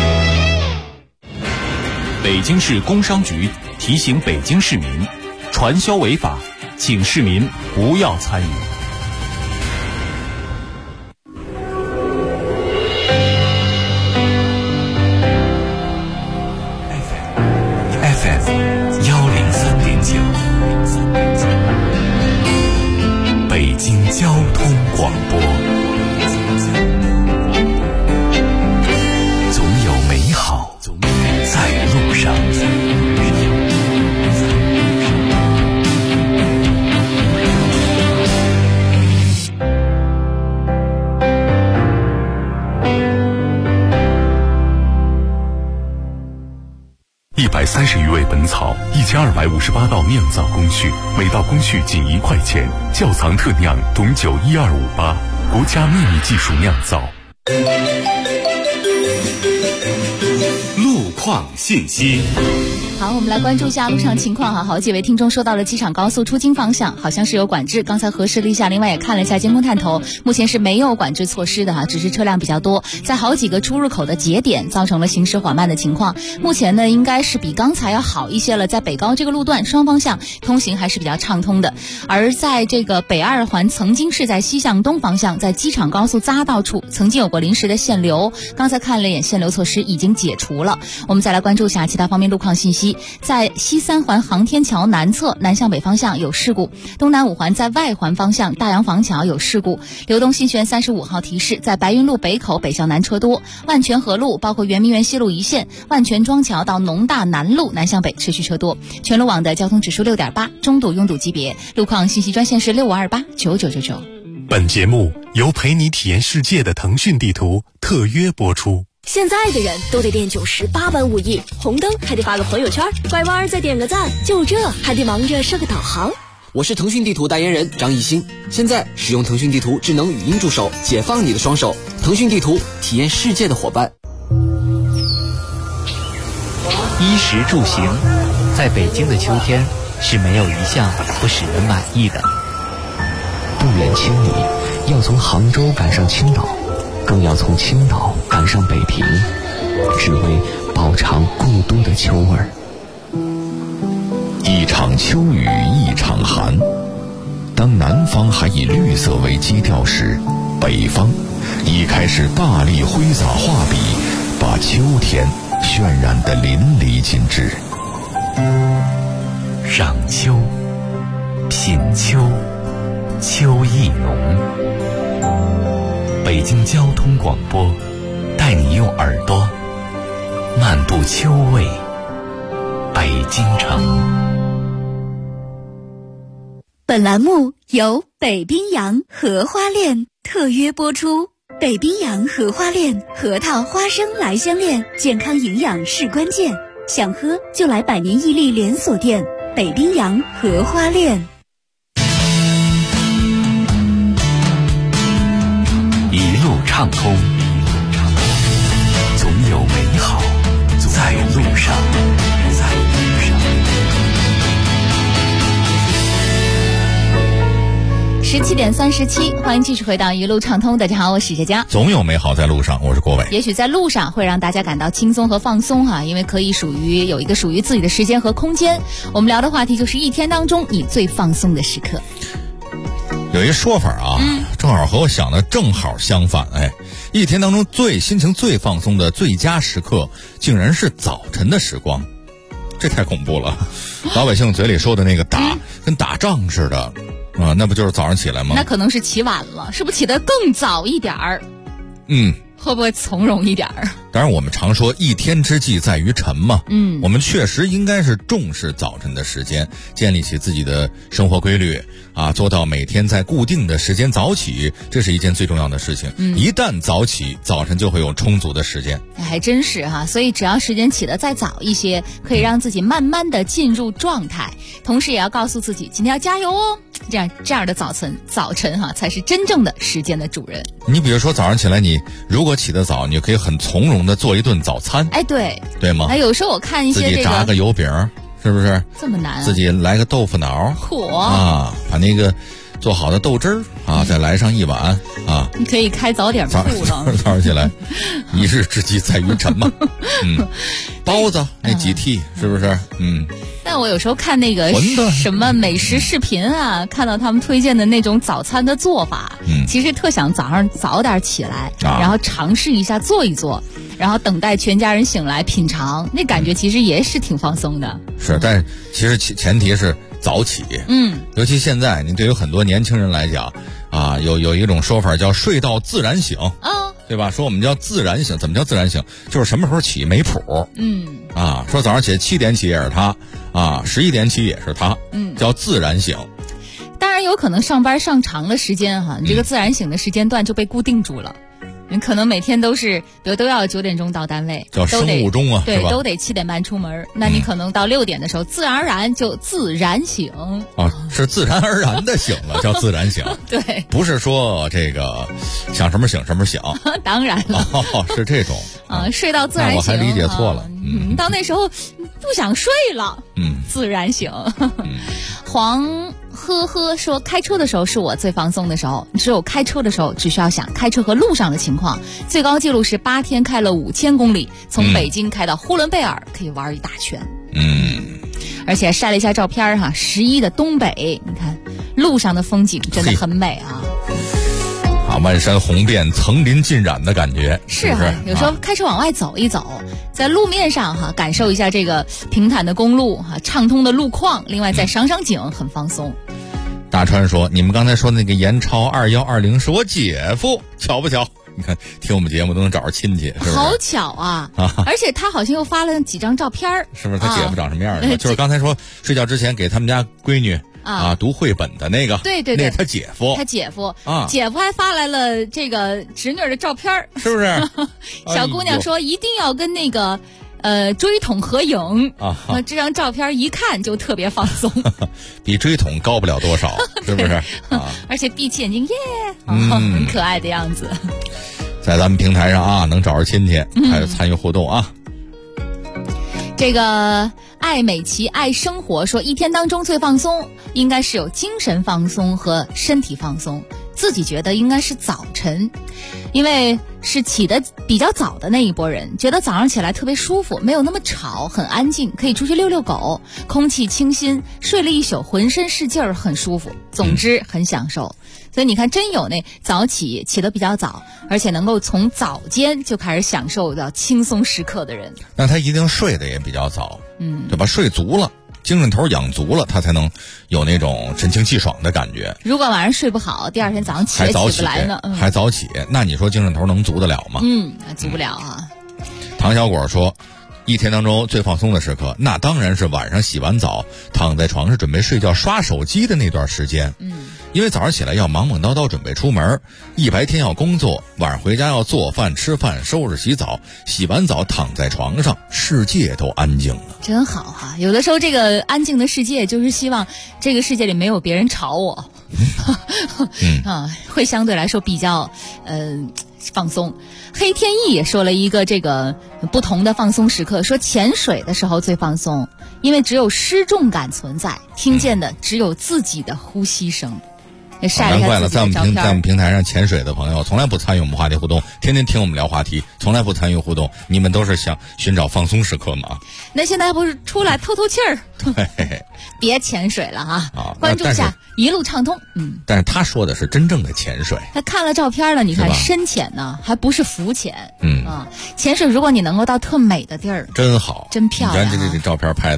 北京市工商局提醒北京市民，传销违法，请市民不要参与。 北京交通广播，总有美好在路上。 130余味本草，1258道酿造工序，每道工序仅1块钱。窖藏特酿董酒12588，国家秘密技术酿造。 路况信息。 好，我们来关注一下路上情况哈。好几位听众说到了机场高速出京方向，好像是有管制。刚才核实了一下，另外也看了一下监控探头，目前是没有管制措施的哈，只是车辆比较多，在好几个出入口的节点造成了行驶缓慢的情况。目前呢，应该是比刚才要好一些了，在北高这个路段双方向通行还是比较畅通的。而在这个北2环曾经是在西向东方向，在机场高速匝道处曾经有过临时的限流，刚才看了一眼限流措施已经解除了。我们再来关注一下其他方面路况信息。在西3环航天桥南侧南向北方向有事故，东南5环在外环方向大洋坊桥有事故，流东新轩35号提示在白云路北口北向南车多，万泉河路包括圆明园西路一线，万泉庄桥到农大南路南向北持续车多，全路网的交通指数6.8，中度拥堵级别。路况信息专线是65289999。 本节目由陪你体验世界的腾讯地图特约播出。 现在的人都得练98般武艺，红灯还得发个朋友圈，拐弯再点个赞，就这还得忙着设个导航。 我是腾讯地图代言人张艺兴，现在使用腾讯地图智能语音助手，解放你的双手。腾讯地图，体验世界的伙伴。 衣食住行，在北京的秋天是没有一项不使人满意的。 不远千里，要从杭州赶上青岛，更要从青岛赶上北平，只为饱尝故都的秋味儿。 一场秋雨一场寒，当南方还以绿色为基调时，北方已开始大力挥洒画笔，把秋天渲染得淋漓尽致。 赏秋，品秋，秋意浓。北京交通广播带你用耳朵漫步秋味北京城。 本栏目由北冰洋荷花恋特约播出。北冰洋荷花恋核桃花生来香恋，健康营养是关键，想喝就来百年屹立连锁店北冰洋荷花恋。 一路畅通，总有美好在路上。 17点37，欢迎继续回到一路畅通。大家好，我是佳佳。 总有美好在路上，我是郭伟。 也许在路上会让大家感到轻松和放松哈，因为可以有一个属于自己的时间和空间。我们聊的话题就是一天当中你最放松的时刻。 有一说法啊，正好和我想的正好相反。一天当中心情最放松的最佳时刻，竟然是早晨的时光，这太恐怖了。老百姓嘴里说的那个跟打仗似的。那不就是早上起来吗？ 那可能是起晚了，是不是起得更早一点儿？ 会不会从容一点儿？ 当然我们常说一天之计在于晨嘛，我们确实应该是重视早晨的时间，建立起自己的生活规律啊，做到每天在固定的时间早起，这是一件最重要的事情。一旦早起，早晨就会有充足的时间。 还真是哈，所以只要时间起得再早一些，可以让自己慢慢的进入状态，同时也要告诉自己今天要加油哦。这样的早晨哈，才是真正的时间的主人。 你比如说早上起来，你如果起得早，你可以很从容的做一顿早餐。 哎，对吗？ 有时候我看一些自己炸个油饼，是不是？ 这么难？ 自己来个豆腐脑，啊，把那个做好的豆汁儿啊，再来上一碗啊。 你可以开早点铺了。 早上起来，一日之计在于晨嘛。包子那几屉是不是？ 但我有时候看那个什么美食视频啊，看到他们推荐的那种早餐的做法，其实特想早上早点起来，然后尝试一下做一做，然后等待全家人醒来品尝，那感觉其实也是挺放松的。 是，但是其实前提是早起。尤其现在你对于很多年轻人来讲啊，有一种说法叫睡到自然醒对吧？说我们叫自然醒，怎么叫自然醒？就是什么时候起没谱。说早上起7点起也是他啊，11点起也是他，叫自然醒。 当然有可能上班上长了时间哈，你这个自然醒的时间段就被固定住了。你可能每天都是，比如都要9点钟到单位， 叫生物钟啊， 对，都得7点半出门。那你可能到6点的时候，自然而然就自然醒。 是自然而然的醒了，叫自然醒。 对， 不是说这个想什么醒什么醒。 当然了， 是这种睡到自然醒。 我还理解错了。 到那时候不想睡了，自然醒。黄呵呵说，开车的时候是我最放松的时候，只有开车的时候只需要想开车和路上的情况。最高记录是8天开了5000公里，从北京开到呼伦贝尔，可以玩一大圈。而且晒了一下照片哈，11的东北，你看路上的风景真的很美啊。 漫山红遍，层林尽染的感觉，是啊， 有时候开车往外走一走，在路面上哈，感受一下这个平坦的公路哈，畅通的路况，另外再赏赏景，很放松。 大川说，你们刚才说那个严超2120是我姐夫，巧不巧？你看听我们节目都能找着亲戚，是不是？ 好巧啊！而且他好像又发了几张照片， 是不是？他姐夫长什么样的？就是刚才说睡觉之前给他们家闺女读绘本的那个， 对， 那是他姐夫。 姐夫还发来了这个侄女的照片， 是不是？ 小姑娘说一定要跟那个追桶合影那这张照片一看就特别放松， 比追桶高不了多少，是不是？ 而且闭起眼睛很可爱的样子。 在咱们平台上能找着亲戚，还有参与互动啊。 这个爱美琪爱生活说，一天当中最放松应该是有精神放松和身体放松，自己觉得应该是早晨，因为是起得比较早的那一波人，觉得早上起来特别舒服，没有那么吵，很安静，可以出去遛遛狗，空气清新，睡了一宿浑身是劲儿，很舒服，总之很享受。所以你看，真有那早起得比较早，而且能够从早间就开始享受到轻松时刻的人， 那他一定睡得也比较早，对吧？睡足了，精神头养足了，他才能有那种神清气爽的感觉。 如果晚上睡不好，第二天早上起不来呢， 还早起，那你说精神头能足得了吗？ 足不了啊。 唐小果说，一天当中最放松的时刻，那当然是晚上洗完澡躺在床上准备睡觉刷手机的那段时间。因为早上起来要忙忙叨叨准备出门，一白天要工作，晚上回家要做饭吃饭收拾洗澡，洗完澡躺在床上，世界都安静了， 真好哈。有的时候这个安静的世界就是希望这个世界里没有别人吵我会相对来说比较放松。黑天意也说了一个这个不同的放松时刻，说潜水的时候最放松，因为只有失重感存在，听见的只有自己的呼吸声。 难怪了，在我们平台上潜水的朋友从来不参与我们话题互动，天天听我们聊话题，从来不参与互动，你们都是想寻找放松时刻吗？ 那现在不是出来透透气儿，别潜水了哈，关注一下一路畅通。 但是他说的是真正的潜水， 他看了照片了，你看深潜呢，还不是浮潜。潜水如果你能够到特美的地儿， 真好， 真漂亮。 你看这照片拍的，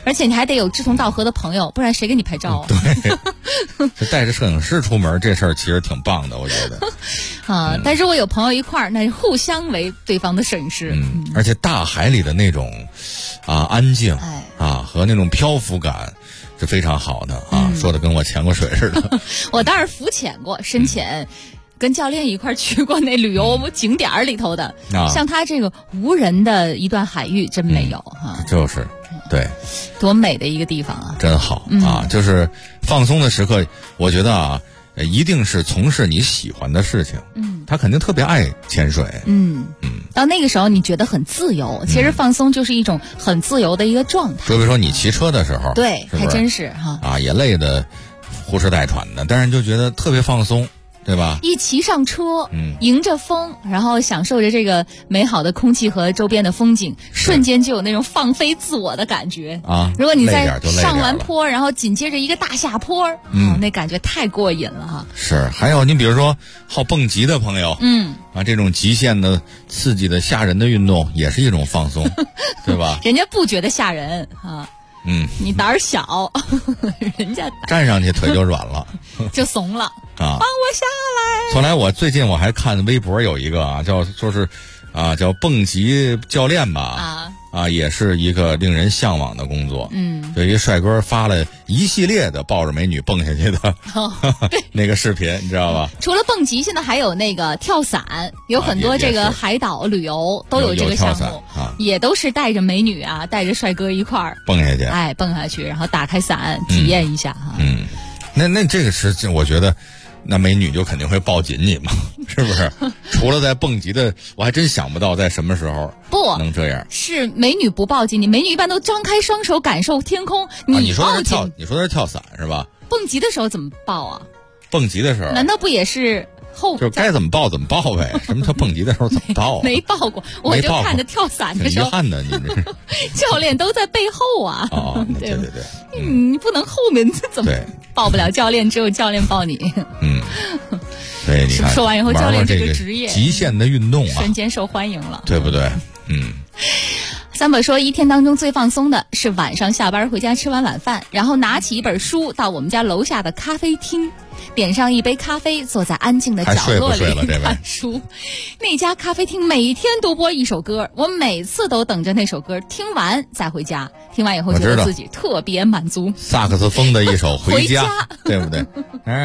而且你还得有志同道合的朋友，不然谁给你拍照啊？ 对，这带着摄影师出门这事儿其实挺棒的，我觉得。 但如果有朋友一块儿，那互相为对方的摄影师。 而且大海里的那种安静和那种漂浮感是非常好的说的跟我潜过水似的。 我当然浮潜过，深潜。跟教练一块儿去过那旅游景点里头的，像他这个无人的一段海域真没有就是对， 多美的一个地方啊， 真好就是放松的时刻，我觉得一定是从事你喜欢的事情。他肯定特别爱潜水。 到那个时候你觉得很自由，其实放松就是一种很自由的一个状态。 就比如说你骑车的时候， 对，还真是也累得呼哧带喘的，但是就觉得特别放松。对吧？ 一骑上车，迎着风，然后享受着这个美好的空气和周边的风景，瞬间就有那种放飞自我的感觉如果你在上完坡，然后紧接着一个大下坡，那感觉太过瘾了是，还有你比如说好蹦极的朋友，这种极限的、刺激的、吓人的运动也是一种放松，对吧？ 人家不觉得吓人你胆儿小，人家站上去腿就软了， 就怂了帮我下来。 后来我最近我还看微博有一个叫蹦极教练吧也是一个令人向往的工作。有一个帅哥发了一系列的抱着美女蹦下去的那个视频，你知道吧？ 除了蹦极，现在还有那个跳伞，有很多这个海岛旅游都有这个项目也都是带着美女带着帅哥一块儿蹦下去， 蹦下去，然后打开伞体验一下那这个是我觉得。那美女就肯定会抱紧你嘛，是不是？除了在蹦极的，我还真想不到在什么时候能这样。 是美女不抱紧你，美女一般都张开双手感受天空。 你说的是跳伞是吧？ 蹦极的时候怎么抱啊？ 蹦极的时候难道不也是就该怎么抱怎么抱呗？什么叫蹦极的时候怎么抱没抱过，我就看着跳伞的时候， 遗憾的你这是教练都在背后对， 你不能后面怎么抱不了教练，只有教练抱你。 对，你看说完以后，教练这个职业极限的运动瞬间受欢迎了， 对不对？ 三宝说，一天当中最放松的是晚上下班回家吃完晚饭，然后拿起一本书到我们家楼下的咖啡厅，点上一杯咖啡，坐在安静的角落里看书。那家咖啡厅每天都播一首歌，我每次都等着那首歌听完再回家。听完以后觉得自己特别满足。 萨克斯风的一首回家对不对？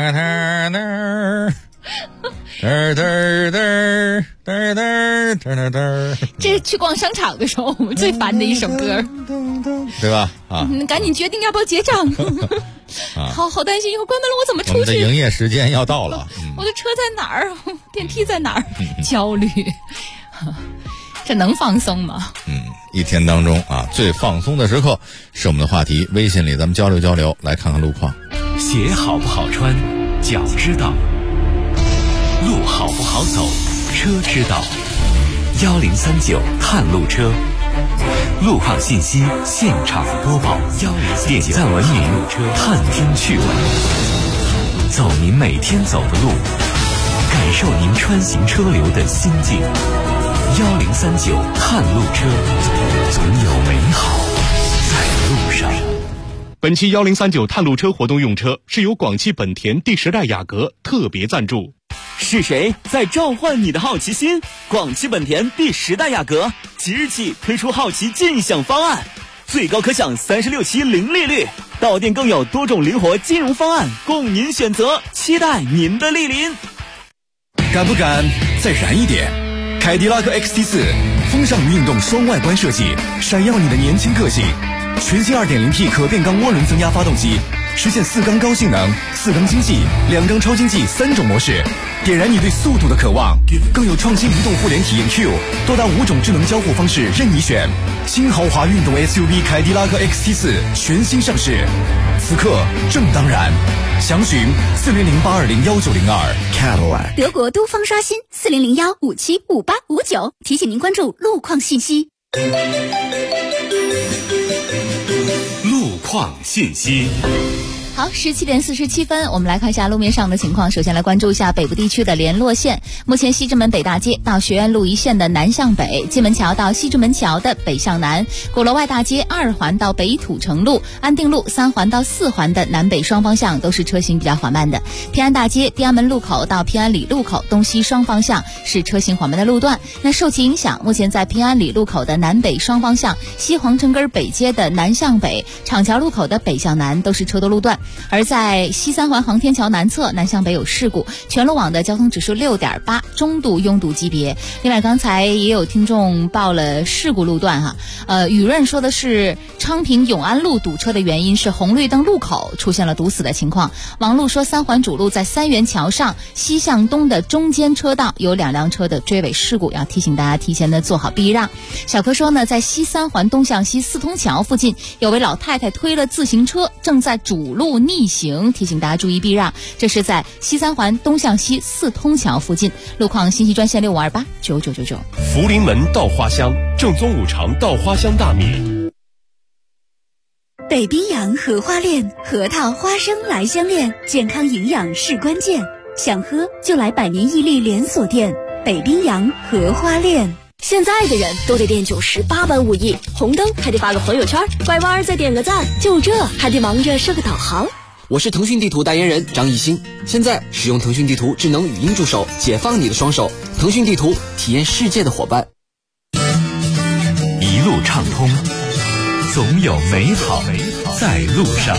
这是去逛商场的时候我们最烦的一首歌， 对吧？ 赶紧决定要不要结账。好担心以后关门了我怎么出去？ 我们的营业时间要到了， 我的车在哪儿？电梯在哪儿？焦虑。这能放松吗？ 一天当中最放松的时刻是我们的话题，微信里咱们交流交流，来看看路况。 鞋好不好穿，脚知道；路好不好走，车知道。1039探路车，路况信息现场播报。点赞文明探听趣闻，走您每天走的路，感受您穿行车流的心境。1039探路车，总有美好在路上。 本期1039探路车活动用车是由广汽本田第10代雅阁特别赞助。 是谁在召唤你的好奇心？广汽本田第10代雅阁即日起推出好奇尽享方案，最高可享36期零利率，到店更有多种灵活金融方案供您选择，期待您的莅临。 敢不敢再燃一点？凯迪拉克 XT4 风尚运动双外观设计，闪耀你的年轻个性。全新 2.0T 可变缸涡轮增压发动机，实现4缸高性能、4缸经济、2缸超经济3种模式，点燃你对速度的渴望。更有创新移动互联体验 Q， 多达5种智能交互方式任你选。新豪华运动 SUV 凯迪拉克 XT4 全新上市，此刻正当然。详询4008201902 Cadillac。 德国都方刷新4001575859，提醒您关注路况信息。 路况信息。 好，17点47分，我们来看一下路面上的情况。首先来关注一下北部地区的联络线。目前西直门北大街到学院路一线的南向北，金门桥到西直门桥的北向南，鼓楼外大街2环到北土城路、安定路3环到4环的南北双方向都是车行比较缓慢的。平安大街地安门路口到平安里路口东西双方向是车行缓慢的路段。那受其影响，目前在平安里路口的南北双方向、西皇城根北街的南向北、厂桥路口的北向南都是车多路段。而在西三环航天桥南侧南向北有事故，全路网的交通指数6.8，中度拥堵级别。另外刚才也有听众报了事故路段雨润说的是昌平永安路堵车的原因是红绿灯路口出现了堵死的情况。王路说三环主路在三元桥上西向东的中间车道有2辆车的追尾事故，要提醒大家提前的做好避让。小柯说呢，在西三环东向西四通桥附近有位老太太推了自行车正在主路逆行，提醒大家注意避让。这是在西三环东向西四通桥附近。路况信息专线65289999。 福临门稻花香，正宗五常稻花香大米。 北冰洋荷花恋，核桃花生来相恋，健康营养是关键。想喝就来百年屹立连锁店北冰洋荷花恋。 现在的人都得练98般武艺，红灯还得发个朋友圈，拐弯再点个赞，就这还得忙着设个导航。 我是腾讯地图代言人张艺兴，现在使用腾讯地图智能语音助手，解放你的双手。腾讯地图，体验世界的伙伴。 一路畅通，总有美好在路上。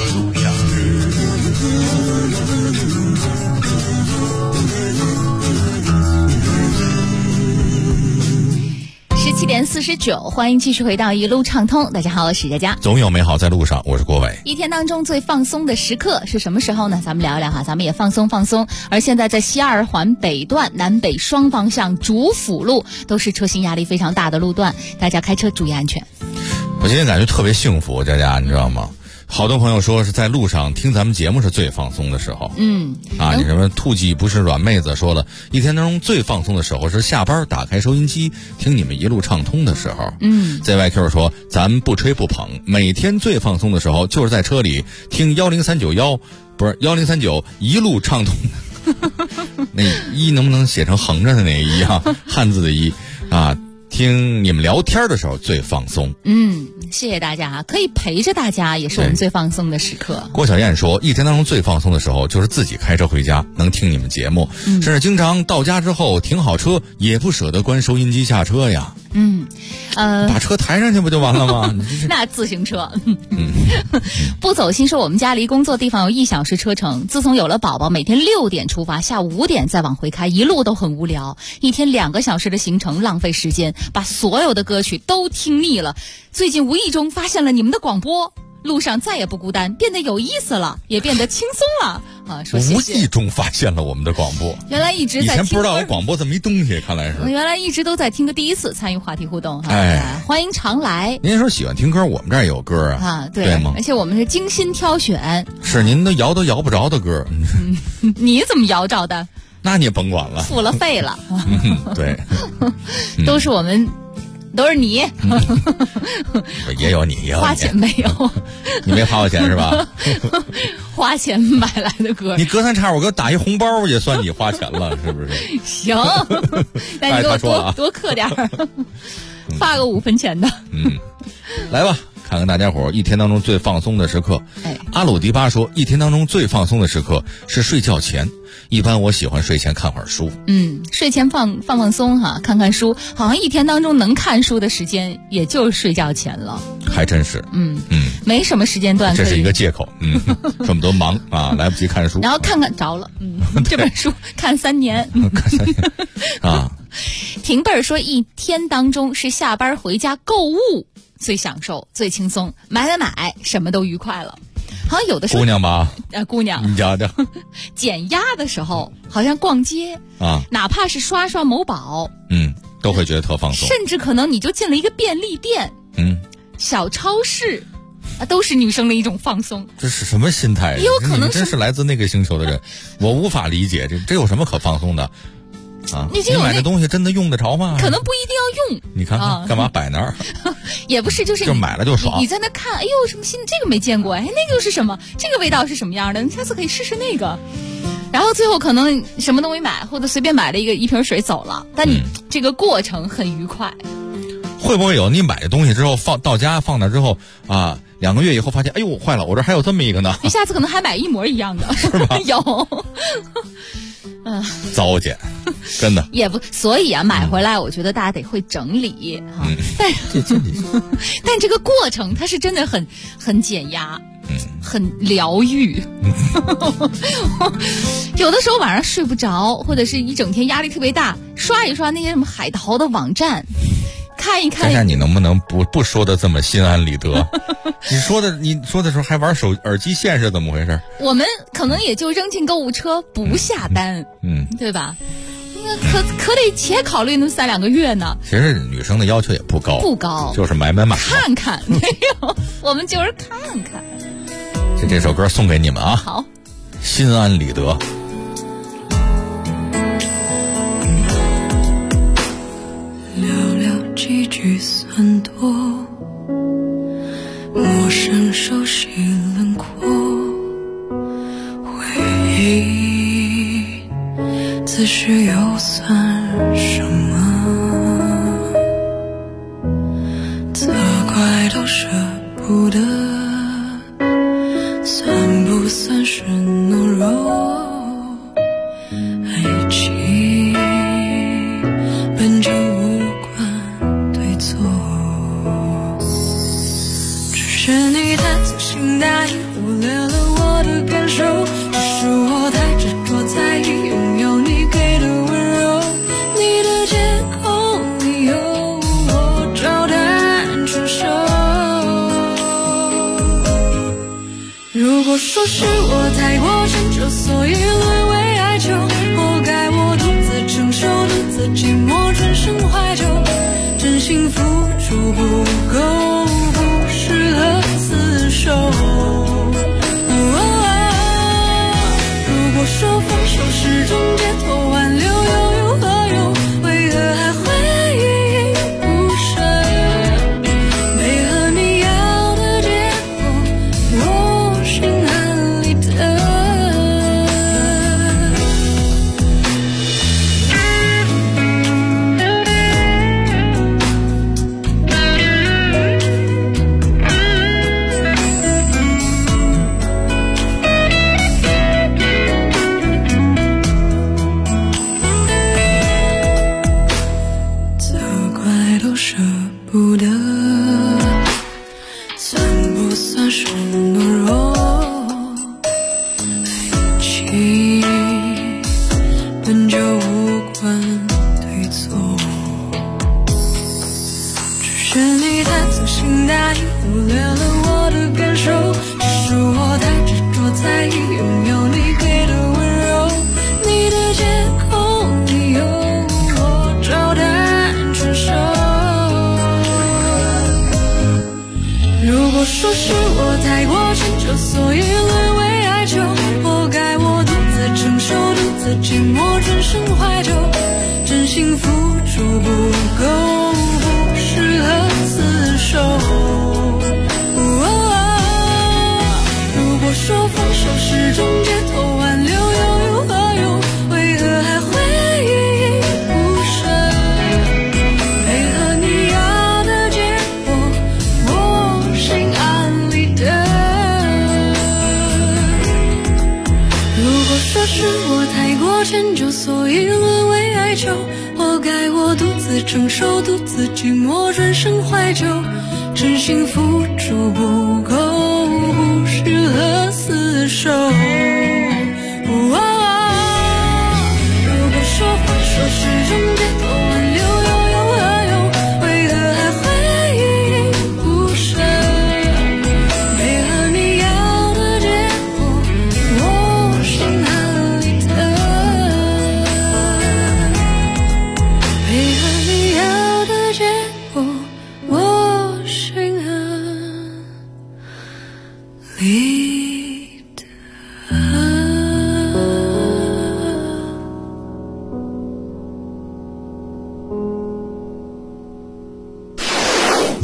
17点49，欢迎继续回到一路畅通。大家好，我是佳佳。 总有美好在路上，我是郭伟。 一天当中最放松的时刻是什么时候呢？咱们聊一聊哈，咱们也放松放松。而现在在西二环北段南北双方向主辅路都是车行压力非常大的路段，大家开车注意安全。 我今天感觉特别幸福，佳佳，你知道吗？好多朋友说是在路上听咱们节目是最放松的时候。你什么兔记不是软妹子说了，一天当中最放松的时候是下班打开收音机听你们一路畅通的时候。ZYQ 说咱不吹不捧，每天最放松的时候就是在车里听10391，不是1039一路畅通。那一能不能写成横着的那一啊？汉字的一啊。听你们聊天的时候最放松。 谢谢大家，可以陪着大家也是我们最放松的时刻。 郭小燕说，一天当中最放松的时候就是自己开车回家能听你们节目，甚至经常到家之后停好车也不舍得关收音机下车呀。把车抬上去不就完了吗？ 那自行车。不走心说我们家离工作地方有1小时车程，自从有了宝宝，每天6点出发，下午5点再往回开，一路都很无聊，一天2个小时的行程浪费时间，把所有的歌曲都听腻了。最近无意中发现了你们的广播，路上再也不孤单，变得有意思了，也变得轻松了啊！说谢谢。 无意中发现了我们的广播， 原来一直在听， 以前不知道有广播这么一东西，看来是原来一直都在听个第一次，参与话题互动哈。欢迎常来。 您说喜欢听歌，我们这儿也有歌啊，对吗？ 而且我们是精心挑选， 是您都摇不着的歌。 你怎么摇着的？ 那你也甭管了， 付了费了。 对， 都是我们。都是你， 也有你， 花钱没有？ 你没花我钱是吧？ 花钱买来的歌， 你隔三差五给我打一红包也算你花钱了，是不是？ 行，那你给我多刻点儿，发个5分钱的。 来吧，看看大家伙一天当中最放松的时刻。阿鲁迪巴说，一天当中最放松的时刻是睡觉前。一般我喜欢睡前看会儿书。 睡前放松哈，看看书，好像一天当中能看书的时间也就是睡觉前了。 还真是。 没什么时间段。 这是一个借口。说我们都忙啊，来不及看书。 然后看着了。这本书看3年。 看3年啊。 婷贝儿说，一天当中是下班回家购物最享受、最轻松，买，什么都愉快了。好像有的时候姑娘吧， 姑娘， 你瞧瞧， 减压的时候，好像逛街啊， 哪怕是刷某宝， 都会觉得特放松。 甚至可能你就进了一个便利店，小超市，都是女生的一种放松。 这是什么心态？ 有可能真是来自那个星球的人，我无法理解这有什么可放松的。 啊，你买的东西真的用得着吗？ 可能不一定要用。 你看看，干嘛摆那儿？ 也不是，就是就买了就爽。 你在那看，哎呦，什么新这个没见过，哎，那个又是什么？这个味道是什么样的？你下次可以试试那个。然后最后可能什么都没买，或者随便买了一瓶水走了，但你这个过程很愉快。 会不会有你买的东西之后到家放那之后啊，2个月以后发现，哎呦坏了，我这还有这么一个呢？ 你下次可能还买一模一样的，是吧？有。 糟践，真的也不，所以啊，买回来我觉得大家得会整理哈。但这个过程它是真的很减压，很疗愈。有的时候晚上睡不着，或者是一整天压力特别大，刷一刷那些什么海淘的网站。看一看， 你能不能不说的这么心安理得？你说的时候还玩耳机线是怎么回事？ 我们可能也就扔进购物车不下单，对吧？那可得且考虑那3-2个月呢。 其实女生的要求也不高，就是买， 看看没有，我们就是看看。 这首歌送给你们啊， 好， 心安理得。 几句算多，陌生熟悉轮廓，回忆此时又算什么？责怪都舍不得，算不算是懦弱？爱情本就是你太粗心大意，忽略了我的感受，只是我太执着在意拥有你给的温柔，你的借口理由我照单全收。如果说是我太过迁就，所以沦为哀求，活该我独自承受，独自寂寞，转身怀旧，真心付出不够，适合厮守。如果说分手是种解脱，挽留又有何用？为何还会依依不舍？配合你要的结果，我心安理得。舍不得，算不算是懦弱？爱情本就无关对错，只是你太粗心大意，忽略了我的感受，只是我太执着在意拥有你给的温柔，你的借口理由我照单全收。如果说是我太过迁就，所以沦为哀求，活该我独自承受，独自寂寞，转身怀旧，真心付出不够，不适合厮守。如果说分手是种解脱，挽留又有何用？为何还会依依不舍？配合你要的结果，我心安理得。如果说是我太过迁就，所以沦为哀求，活该我独自承受，独自寂寞，转身怀旧，真心付出不够，不适合厮守。如果说分手是种解脱，挽留又有何用？为何还会依依不舍？配合你要的结果，我心安理得。配合你要的结果，我心安理得。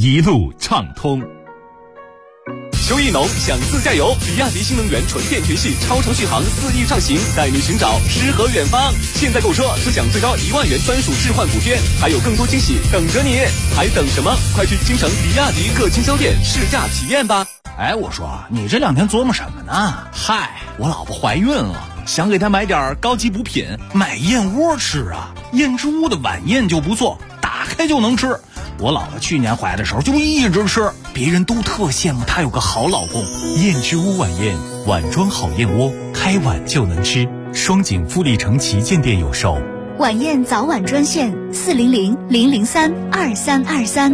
一路畅通。 秋意浓，想自驾游，比亚迪新能源纯电全系超长续航4亿畅行，带你寻找诗和远方。现在购车只享最高1万元专属置换补贴，还有更多惊喜等着你，还等什么？快去京城比亚迪各经销店试驾体验吧！ 哎，我说你这2天琢磨什么呢？嗨，我老婆怀孕了，想给她买点高级补品，买燕窝吃啊。燕之屋的晚宴就不错，打开就能吃。我老婆去年怀的时候就一直吃，别人都特羡慕她有个好老公。 燕之屋晚宴，碗装好燕窝，开碗就能吃。双井富力城旗舰店有售。 晚宴早晚专线400-003-2323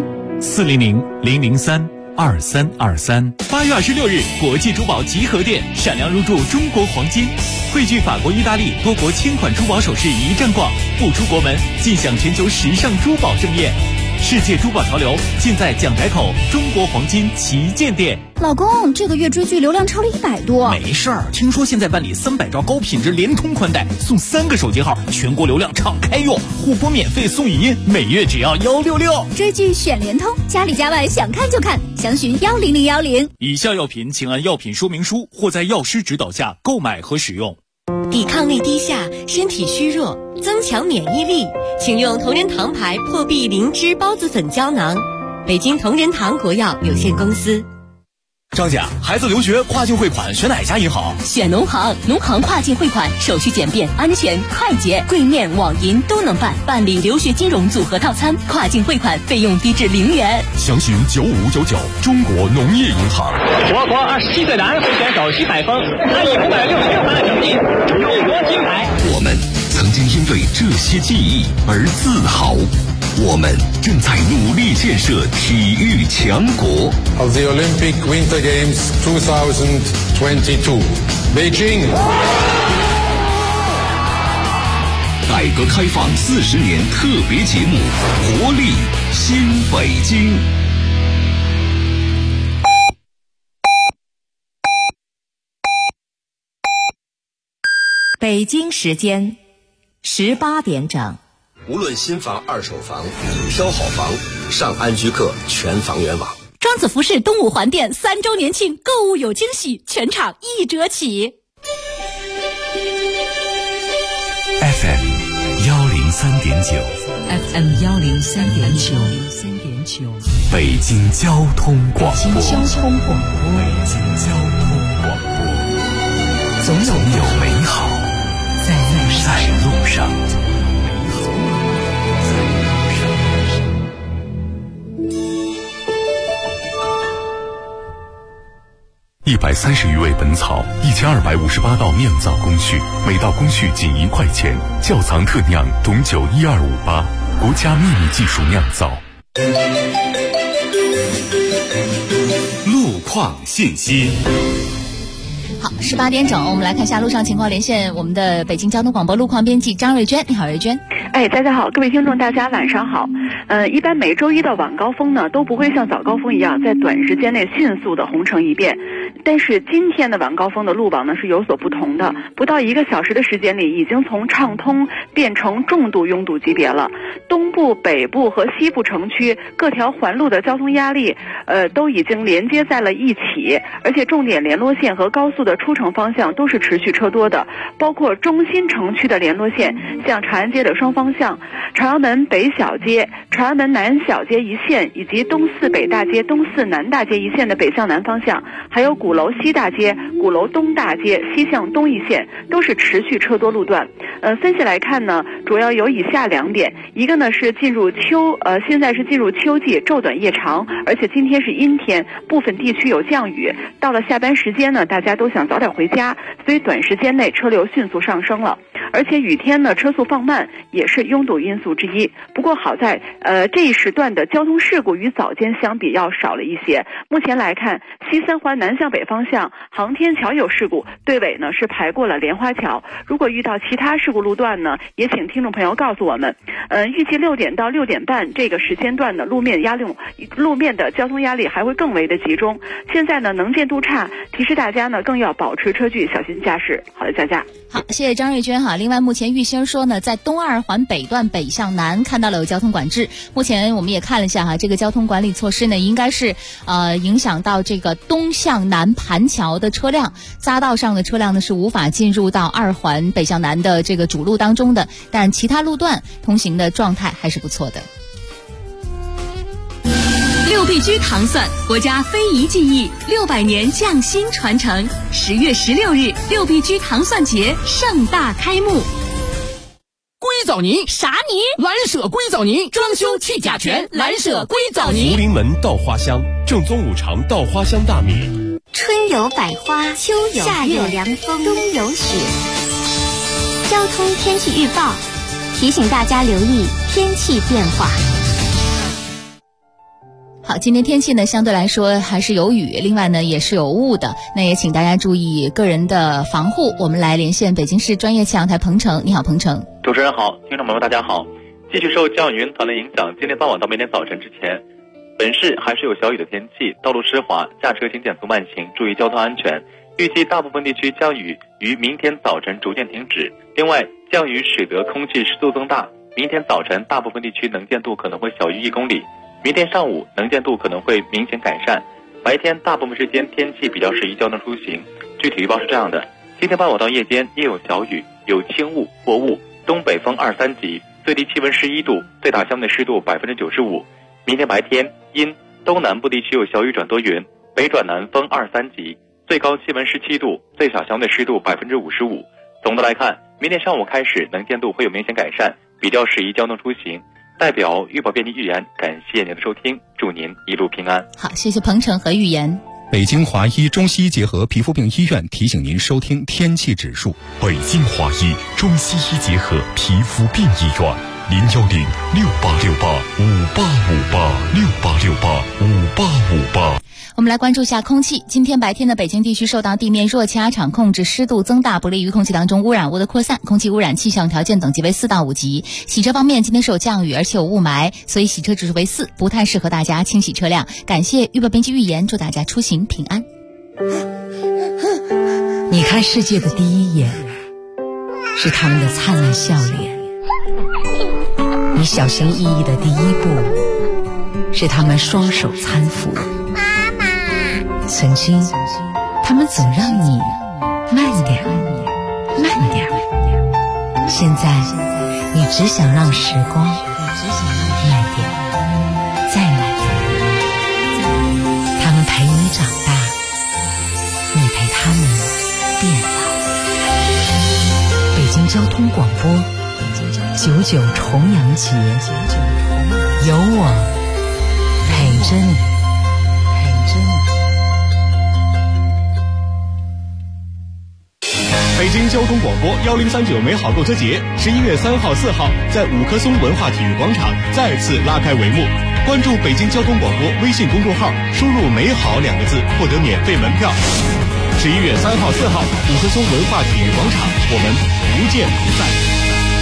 400-003-2323。8月26日，国际珠宝集合店，闪亮入驻中国黄金，汇聚法国、意大利多国千款珠宝首饰一站逛，不出国门尽享全球时尚珠宝盛宴。世界珠宝潮流尽在蒋宅口中国黄金旗舰店。 老公，这个月追剧流量超了100多。 没事儿，听说现在办理300兆高品质联通宽带，送3个手机号，全国流量敞开用，互播免费送语音，每月只要166。 追剧选联通，家里家外想看就看，详询10010。 以下药品请按药品说明书或在药师指导下购买和使用。 抵抗力低下，身体虚弱，增强免疫力，请用同仁堂牌破壁灵芝孢子粉胶囊。北京同仁堂国药有限公司。 张姐，孩子留学跨境汇款选哪家银行？ 选农行，农行跨境汇款手续简便、安全、快捷，柜面、网银都能办。办理留学金融组合套餐，跨境汇款费用低至0元。 详询9599中国农业银行。 我国27岁男会选手徐海峰，他以566分的成绩勇夺金牌。 我们曾经因为这些记忆而自豪。我们正在努力建设体育强国。 Of the Olympic Winter Games 2022, Beijing. 改革开放40年特别节目，活力新北京。 北京时间18点整。 无论新房、二手房，挑好房，上安居客全房源网。 庄子服饰东五环店3周年庆，购物有惊喜，全场1折起。 FM 103.9 FM 103.9 北京交通广播。 北京交通广播， 总有美好在路上。 130余味本草，1258道酿造工序，每道工序仅1块钱。窖藏特酿董酒12588，国家秘密技术酿造。 路况信息。 好，18点整，我们来看一下路上情况，连线我们的北京交通广播路况编辑张瑞娟。你好，瑞娟。 大家好，各位听众，大家晚上好。一般每周一的晚高峰呢，都不会像早高峰一样在短时间内迅速的红成一片。但是今天的晚高峰的路网呢是有所不同的，不到1个小时的时间里，已经从畅通变成重度拥堵级别了。东部、北部和西部城区各条环路的交通压力，都已经连接在了一起，而且重点联络线和高速的出城方向都是持续车多的，包括中心城区的联络线，像长安街的双方向、朝阳门北小街、朝阳门南小街一线，以及东四北大街、东四南大街一线的北向南方向，还有鼓楼西大街、鼓楼东大街西向东一线，都是持续车多路段。分析来看呢，主要有以下2点，一个呢是现在是进入秋季，昼短夜长，而且今天是阴天，部分地区有降雨。到了下班时间呢，大家都想早点回家，所以短时间内车流迅速上升了。而且雨天呢，车速放慢也是拥堵因素之一。不过好在这一时段的交通事故与早间相比要少了一些。目前来看，西3环南向北方向航天桥有事故，队尾呢是排过了莲花桥。如果遇到其他事故路段呢，也请听众朋友告诉我们。预计6点到6点半这个时间段的路面的交通压力还会更为的集中。现在呢能见度差，提示大家呢更要保持车距，小心驾驶。好的，佳佳。 好，谢谢张瑞娟哈。另外，目前玉兴说呢，在东2环环北段北向南看到了有交通管制。目前我们也看了一下这个交通管理措施呢，应该是影响到这个东向南盘桥的车辆，匝道上的车辆呢是无法进入到2环北向南的这个主路当中的，但其他路段通行的状态还是不错的。 六必居糖蒜，国家非遗技艺600年匠心传承。10月16日，六必居糖蒜节盛大开幕。 硅藻泥啥泥？ 蓝舍硅藻泥，装修去甲醛，蓝舍硅藻泥。 福临门稻花香，正宗5常稻花香大米。 春有百花，秋有夏有凉风，冬有雪。交通天气预报提醒大家留意天气变化。 好，今天天气呢相对来说还是有雨，另外呢也是有雾的，那也请大家注意个人的防护。我们来连线北京市专业气象台彭程，你好彭程。 主持人好，听众朋友大家好。继续受降雨云团的影响，今天傍晚到明天早晨之前，本市还是有小雨的天气，道路湿滑，驾车请减速慢行，注意交通安全。预计大部分地区降雨于明天早晨逐渐停止。另外，降雨使得空气湿度增大，明天早晨大部分地区能见度可能会小于1公里。明天上午能见度可能会明显改善，白天大部分时间天气比较适宜交通出行。具体预报是这样的：今天傍晚到夜间夜有小雨，有轻雾或雾，东北风2、3级，最低气温11度，最大相对湿度95%。明天白天阴，东南部地区有小雨转多云，北转南风2、3级，最高气温17度，最小相对湿度55%。总的来看，明天上午开始能见度会有明显改善，比较适宜交通出行。代表预报编辑预言，感谢您的收听，祝您一路平安。 好，谢谢彭程和预言。 北京华医中西医结合皮肤病医院提醒您收听天气指数。 北京华医中西医结合皮肤病医院，010-6868-5858，6868-5858。 我们来关注一下空气。今天白天的北京地区受到地面弱气压场控制，湿度增大，不利于空气当中污染物的扩散，空气污染气象条件等级为4到5级。洗车方面，今天是有降雨，而且有雾霾，所以洗车指数为4，不太适合大家清洗车辆。感谢预报编辑预言，祝大家出行平安。 你看世界的第一眼，是他们的灿烂笑脸；你小心翼翼的第一步，是他们双手搀扶。曾经，他们总让你慢点，慢点。现在，你只想让时光慢点，再慢点。他们陪你长大，你陪他们变老。北京交通广播，99重阳节，有我陪着你。 北京交通广播1039美好购车节11月3号、4号在五棵松文化体育广场再次拉开帷幕。关注北京交通广播微信公众号，输入“美好”2个字，获得免费门票。11月3号、4号，五棵松文化体育广场，我们不见不散。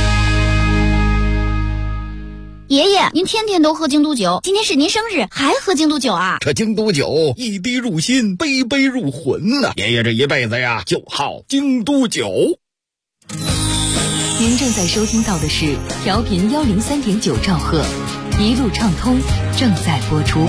爷爷，您天天都喝京都酒，今天是您生日还喝京都酒啊？ 这京都酒一滴入心，杯杯入魂呐！爷爷这一辈子呀，就好京都酒。 您正在收听到的是调频103.9兆赫，一路畅通正在播出。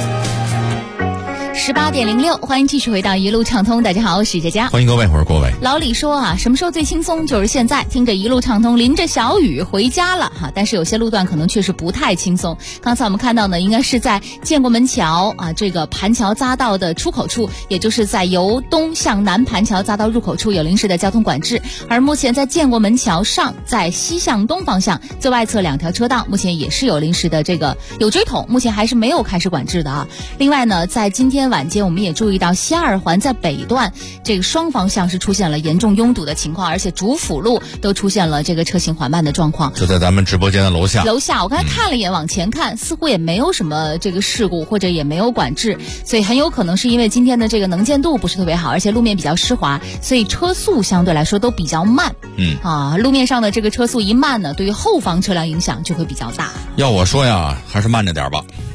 18:06，欢迎继续回到一路畅通。大家好，我是佳佳。 欢迎各位，我是郭伟。 老李说啊，什么时候最轻松？就是现在，听着一路畅通，淋着小雨回家了哈。但是有些路段可能确实不太轻松。刚才我们看到呢，应该是在建国门桥啊这个盘桥匝道的出口处，也就是在由东向南盘桥匝道入口处有临时的交通管制。而目前在建国门桥上，在西向东方向最外侧2条车道，目前也是有临时的这个有锥筒，目前还是没有开始管制的啊。另外呢，在今天晚间我们也注意到西2环在北段这个双方向是出现了严重拥堵的情况，而且主辅路都出现了这个车行缓慢的状况。 就在咱们直播间的楼下， 我刚才看了一眼，往前看似乎也没有什么这个事故，或者也没有管制，所以很有可能是因为今天的这个能见度不是特别好，而且路面比较湿滑，所以车速相对来说都比较慢。路面上的这个车速一慢呢，对于后方车辆影响就会比较大。 要我说呀，还是慢着点吧。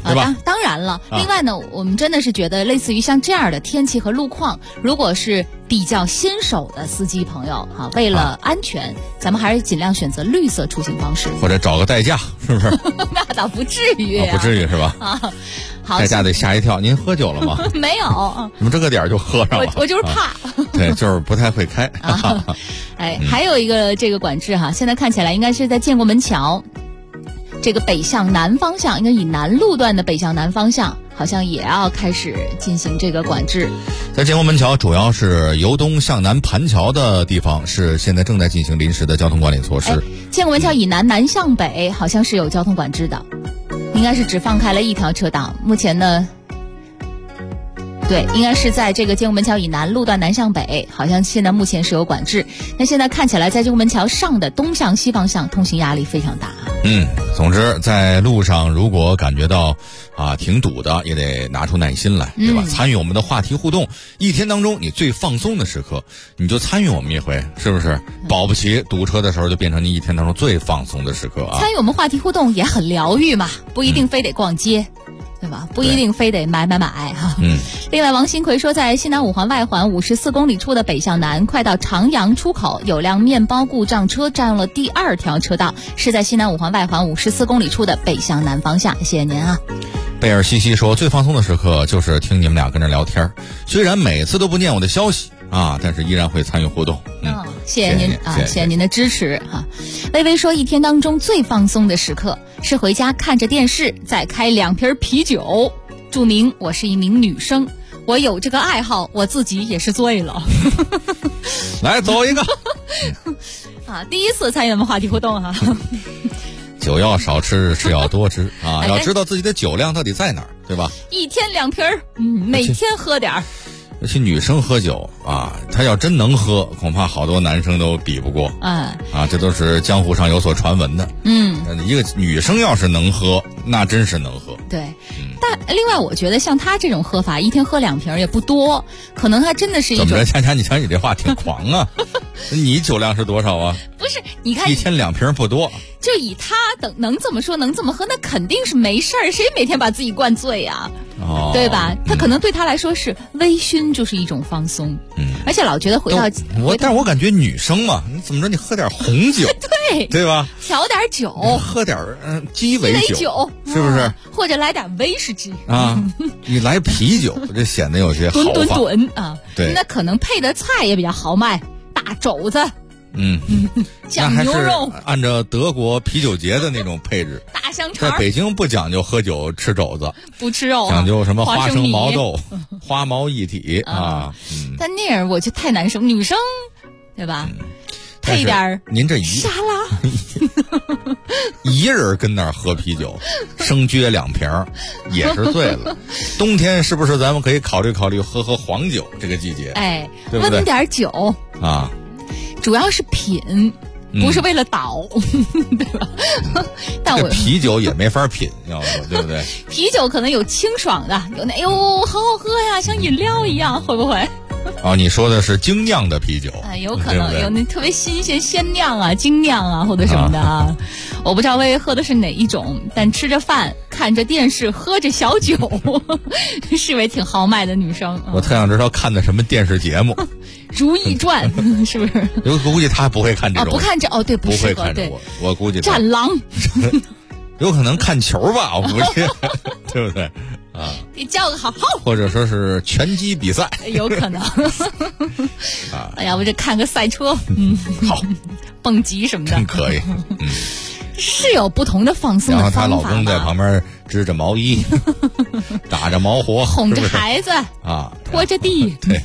对吧？ 当然了。另外呢，我们真的是觉得类似于像这样的天气和路况，如果是比较新手的司机朋友为了安全，咱们还是尽量选择绿色出行方式， 或者找个代驾，是不是？ 那倒不至于不至于是吧？ 好， 代驾得吓一跳。您喝酒了吗？ 没有。 怎么这个点就喝上了？ 我就是怕。 对，就是不太会开。 还有一个这个管制现在看起来应该是在建国门桥。这个北向南方向，应该以南路段的北向南方向，好像也要开始进行这个管制。 在建国门桥，主要是由东向南盘桥的地方，是现在正在进行临时的交通管理措施。 建国门桥以南南向北，好像是有交通管制的，应该是只放开了一条车道。目前呢，对，应该是在这个建国门桥以南路段南向北，好像现在目前是有管制。那现在看起来，在建国门桥上的东向西方向通行压力非常大。 总之在路上如果感觉到挺堵的，也得拿出耐心来，对吧？参与我们的话题互动，一天当中你最放松的时刻，你就参与我们一回，是不是？保不齐堵车的时候就变成你一天当中最放松的时刻啊！ 参与我们话题互动也很疗愈嘛，不一定非得逛街。对吧？不一定非得买另外，王新奎说，在西南五环外环54公里处的北向南，快到长阳出口，有辆面包故障车占用了第2条车道，是在西南五环外环54公里处的北向南方向。谢谢您啊。 贝尔西西说，最放松的时刻就是听你们俩跟着聊天，虽然每次都不念我的消息但是依然会参与互动。 谢谢您谢谢您的支持微微说，一天当中最放松的时刻是回家看着电视，再开2瓶啤酒。注明我是一名女生，我有这个爱好，我自己也是醉了。 来走一个第一次参与我们话题互动酒要少吃，吃要多吃要知道自己的酒量到底在哪儿，对吧？ 一天2瓶每天喝点儿。 尤其女生喝酒她要真能喝，恐怕好多男生都比不过。这都是江湖上有所传闻的。一个女生要是能喝，那真是能喝。 对，但另外我觉得像她这种喝法，一天喝2瓶也不多，可能她真的是一种。 怎么着，恰恰你瞧你这话挺狂啊！你酒量是多少啊？ 不是，你看一天2瓶不多。 就以她能这么说，能这么喝，那肯定是没事儿。谁每天把自己灌醉呀？对吧？他可能对他来说是微醺，就是一种放松。而且老觉得但是我感觉女生嘛，你怎么着，你喝点红酒，对吧？ 调点酒， 喝点鸡尾酒，是不是？ 或者来点威士忌你来啤酒，这显得有些豪放。对， 那可能配的菜也比较豪迈，大肘子。酱牛肉， 按照德国啤酒节的那种配置。 大香肠。 在北京不讲究喝酒吃肘子， 不吃肉， 讲究什么花生毛豆，花毛一体但那样我就太难受，女生对吧？配点您这沙拉， 一人跟那儿喝啤酒，生撅2瓶也是醉了。冬天是不是咱们可以考虑喝黄酒？这个季节，对不对？ 温点酒主要是品，不是为了倒，对吧？但我啤酒也没法品，要说对不对？ 啤酒可能有清爽的，有那好好喝呀，像饮料一样，会不会？ 你说的是精酿的啤酒有可能有那特别新鲜鲜酿精酿或者什么的我不知道微微喝的是哪一种，但吃着饭看着电视喝着小酒是位挺豪迈的女生。 我特想知道看的什么电视节目。 如懿传是不是？ 我估计他不会看这种不看这对， 不会看这我估计战狼有可能看球吧，我估计对不对你叫个好或者说是拳击比赛有可能要不就看个赛车好蹦极什么的真可以是有不同的放松的方法。 然后她老公在旁边织着毛衣打着毛活， 哄着孩子拖着地对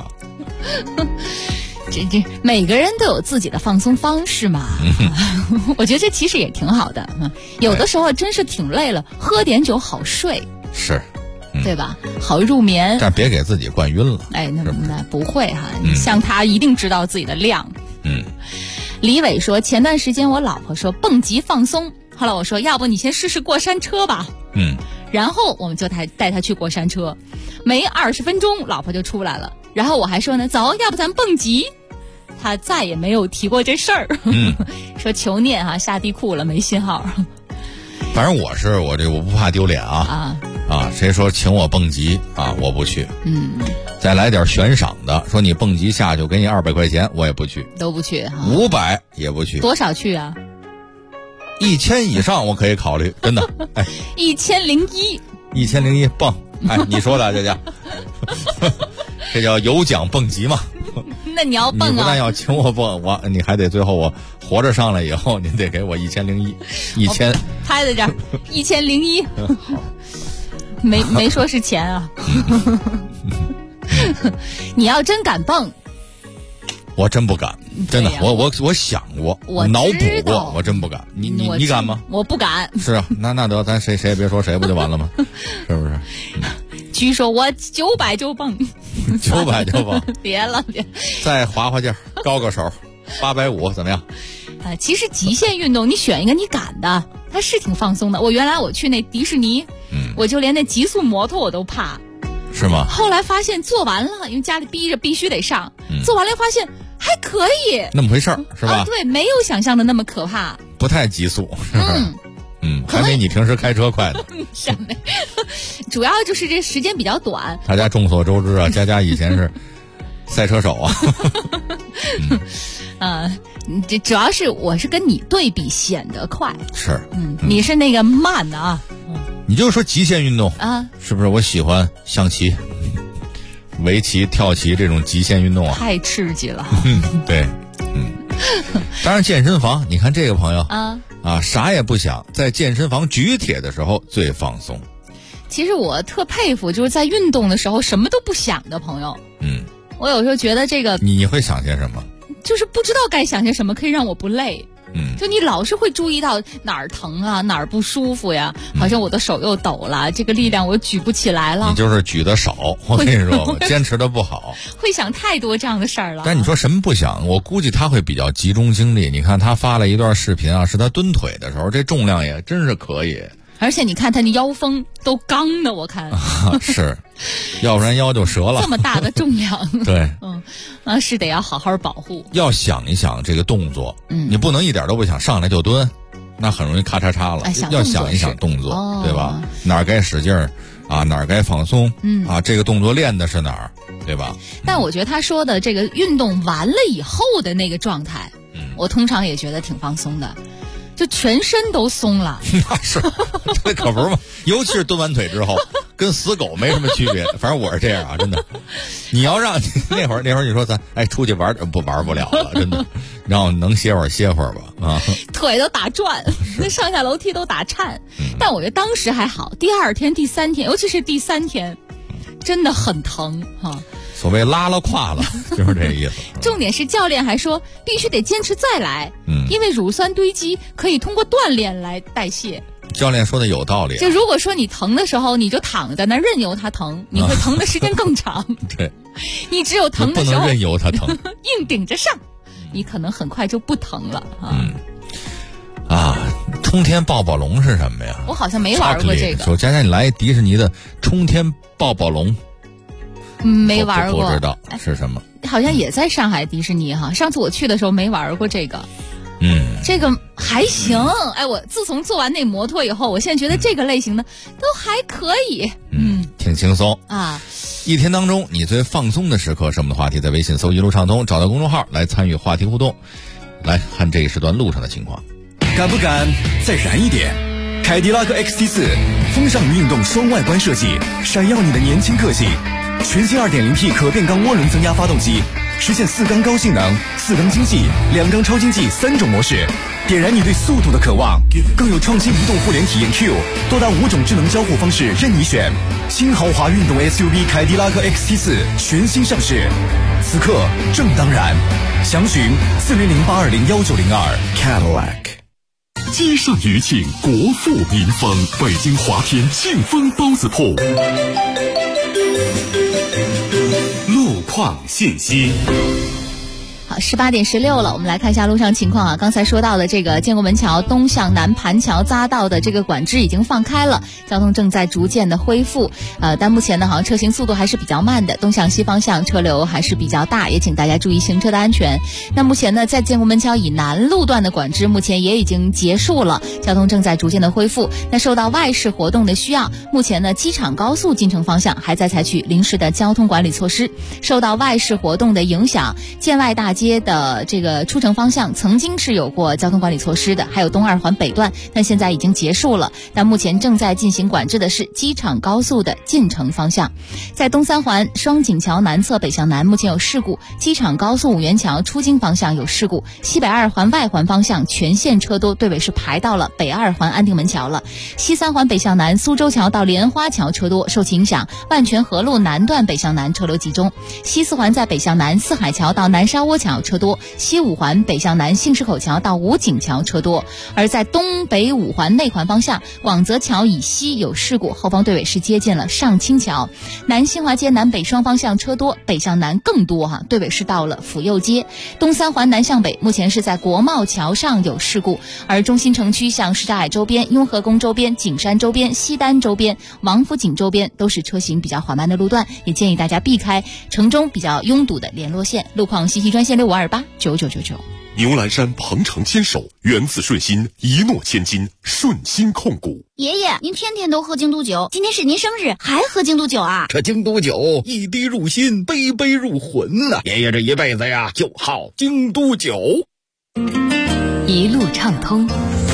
这每个人都有自己的放松方式嘛我觉得这其实也挺好的有的时候真是挺累了，喝点酒好睡， 是对吧？好入眠， 但别给自己灌晕了。 那不会像他一定知道自己的量。李伟说，前段时间我老婆说蹦极放松，后来我说要不你先试试过山车吧。然后我们就带他去过山车，没20分钟老婆就出来了，然后我还说呢，走，要不咱蹦极。他再也没有提过这事儿。说求念下地库了，没信号。 反正我不怕丢脸啊。谁说请我蹦极啊，我不去。再来点悬赏的，说你蹦极下去我给你200块钱，我也不去， 都不去哈。 500也不去。 多少去啊 ？1000以上我可以考虑，真的。哎，1001蹦。哎，你说的这叫这叫有奖蹦极嘛？ 那你要蹦啊？ 你不但要请我蹦，你还得最后我活着上来以后，你得给我1001，1000。 拍在这儿，1001。没说是钱啊。你要真敢蹦， 我真不敢，真的。我想过，我脑补过，我真不敢。你敢吗？ 我不敢。 是啊，那得咱谁也别说谁，不就完了吗？是不是？ 据说我900就蹦 ，900就蹦。 别了。 再划劲儿，高个手，850怎么样？ 其实极限运动你选一个你敢的，它是挺放松的。我原来去那迪士尼，我就连那极速摩托我都怕。 是吗？ 后来发现做完了，因为家里逼着必须得上，做完了发现还可以， 那么回事儿是吧？ 对，没有想象的那么可怕， 不太急速，是吧？还没你平时开车快呢。 主要就是这时间比较短。 大家众所周知啊，佳以前是赛车手啊。这主要是我是跟你对比显得快， 是， 你是那个慢的啊。 你就说极限运动啊， 是不是？我喜欢象棋、围棋、跳棋这种极限运动啊， 太刺激了。 对，当然健身房，你看这个朋友啥也不想，在健身房举铁的时候最放松。 其实我特佩服，就是在运动的时候什么都不想的朋友。我有时候觉得这个你会想些什么？ 就是不知道该想些什么可以让我不累。就你老是会注意到哪儿疼啊，哪儿不舒服呀，好像我的手又抖了，这个力量我举不起来了。 你就是举得少，我跟你说，我坚持的不好。 会想太多这样的事儿了。 但你说什么不想？我估计他会比较集中精力。你看他发了一段视频啊，是他蹲腿的时候，这重量也真是可以。 而且你看他那腰封都刚的，我看是，要不然腰就折了。 这么大的重量， 对， 是得要好好保护。 要想一想这个动作，你不能一点都不想上来就蹲，那很容易咔嚓嚓了。要想一想动作，对吧？哪儿该使劲儿啊，哪儿该放松，这个动作练的是哪儿，对吧？ 但我觉得他说的这个运动完了以后的那个状态，我通常也觉得挺放松的。就全身都松了。 那是，这可不是嘛。尤其是蹲完腿之后，跟死狗没什么区别。反正我是这样啊，真的。你要让那会儿你说咱出去玩不了了，真的。然后能歇会儿吧啊。 腿都打转，那上下楼梯都打颤。但我觉得当时还好，第2天、第3天，尤其是第3天，真的很疼哈。 所谓拉了胯了，就是这个意思。 重点是教练还说必须得坚持再来，因为乳酸堆积可以通过锻炼来代谢。 教练说的有道理。 就如果说你疼的时候，你就躺在那任由它疼，你会疼的时间更长。 对， 你只有疼的时候不能任由它疼， 硬顶着上，你可能很快就不疼了冲天抱抱龙是什么呀？ 我好像没玩过这个。 说佳你来迪士尼的冲天抱抱龙。 没玩过， 不知道是什么。 好像也在上海迪士尼哈。上次我去的时候没玩过这个。这个还行。我自从做完那摩托以后，我现在觉得这个类型的都还可以。 挺轻松啊。 一天当中你最放松的时刻是我们的话题，在微信搜一路畅通，找到公众号来参与话题互动。来看这一时段路上的情况。 敢不敢再燃一点？凯迪拉克 XT4 风尚与运动双外观设计，闪耀你的年轻个性。全新 2.0T 可变缸涡轮增压发动机，实现4缸高性能、4缸经济、2缸超经济3种模式，点燃你对速度的渴望。更有创新移动互联体验 Q， 多达5种智能交互方式任你选。新豪华运动 SUV 凯迪拉克 XT4 全新上市，此刻正当然。详询4008201902 Cadillac。 街上余庆，国富民丰，北京华天庆丰包子铺。 路况信息。 好，18点16了，我们来看一下路上情况啊。刚才说到的这个建国门桥东向南盘桥匝道的这个管制已经放开了，交通正在逐渐的恢复。但目前呢，好像车行速度还是比较慢的，东向西方向车流还是比较大，也请大家注意行车的安全。那目前呢，在建国门桥以南路段的管制目前也已经结束了，交通正在逐渐的恢复。那受到外事活动的需要，目前呢，机场高速进城方向还在采取临时的交通管理措施。受到外事活动的影响，建外大街的这个出城方向曾经是有过交通管理措施的，还有东二环北段，但现在已经结束了。但目前正在进行管制的是机场高速的进城方向。在东三环双井桥南侧北向南目前有事故，机场高速五元桥出京方向有事故，西北二环外环方向全线车多，队尾是排到了北二环安定门桥了。西三环北向南苏州桥到莲花桥车多，受其影响，万泉河路南段北向南车流集中。西四环在北向南四海桥到南沙窝桥车多，西五环北向南杏石口桥到武警桥车多。而在东北五环内环方向，广泽桥以西有事故，后方队尾是接近了上清桥。南新华街南北双方向车多，北向南更多队尾是到了府右街。东三环南向北目前是在国贸桥上有事故，而中心城区像什刹海周边、雍和宫周边、景山周边、西单周边、王府井周边都是车行比较缓慢的路段，也建议大家避开城中比较拥堵的联络线。路况信息专线65289999。 牛栏山鹏程坚守，源自顺心，一诺千金，顺心控股。 爷爷，您天天都喝京都酒，今天是您生日，还喝京都酒啊？ 这京都酒一滴入心，杯杯入魂呐！爷爷这一辈子呀，就好京都酒。 一路畅通。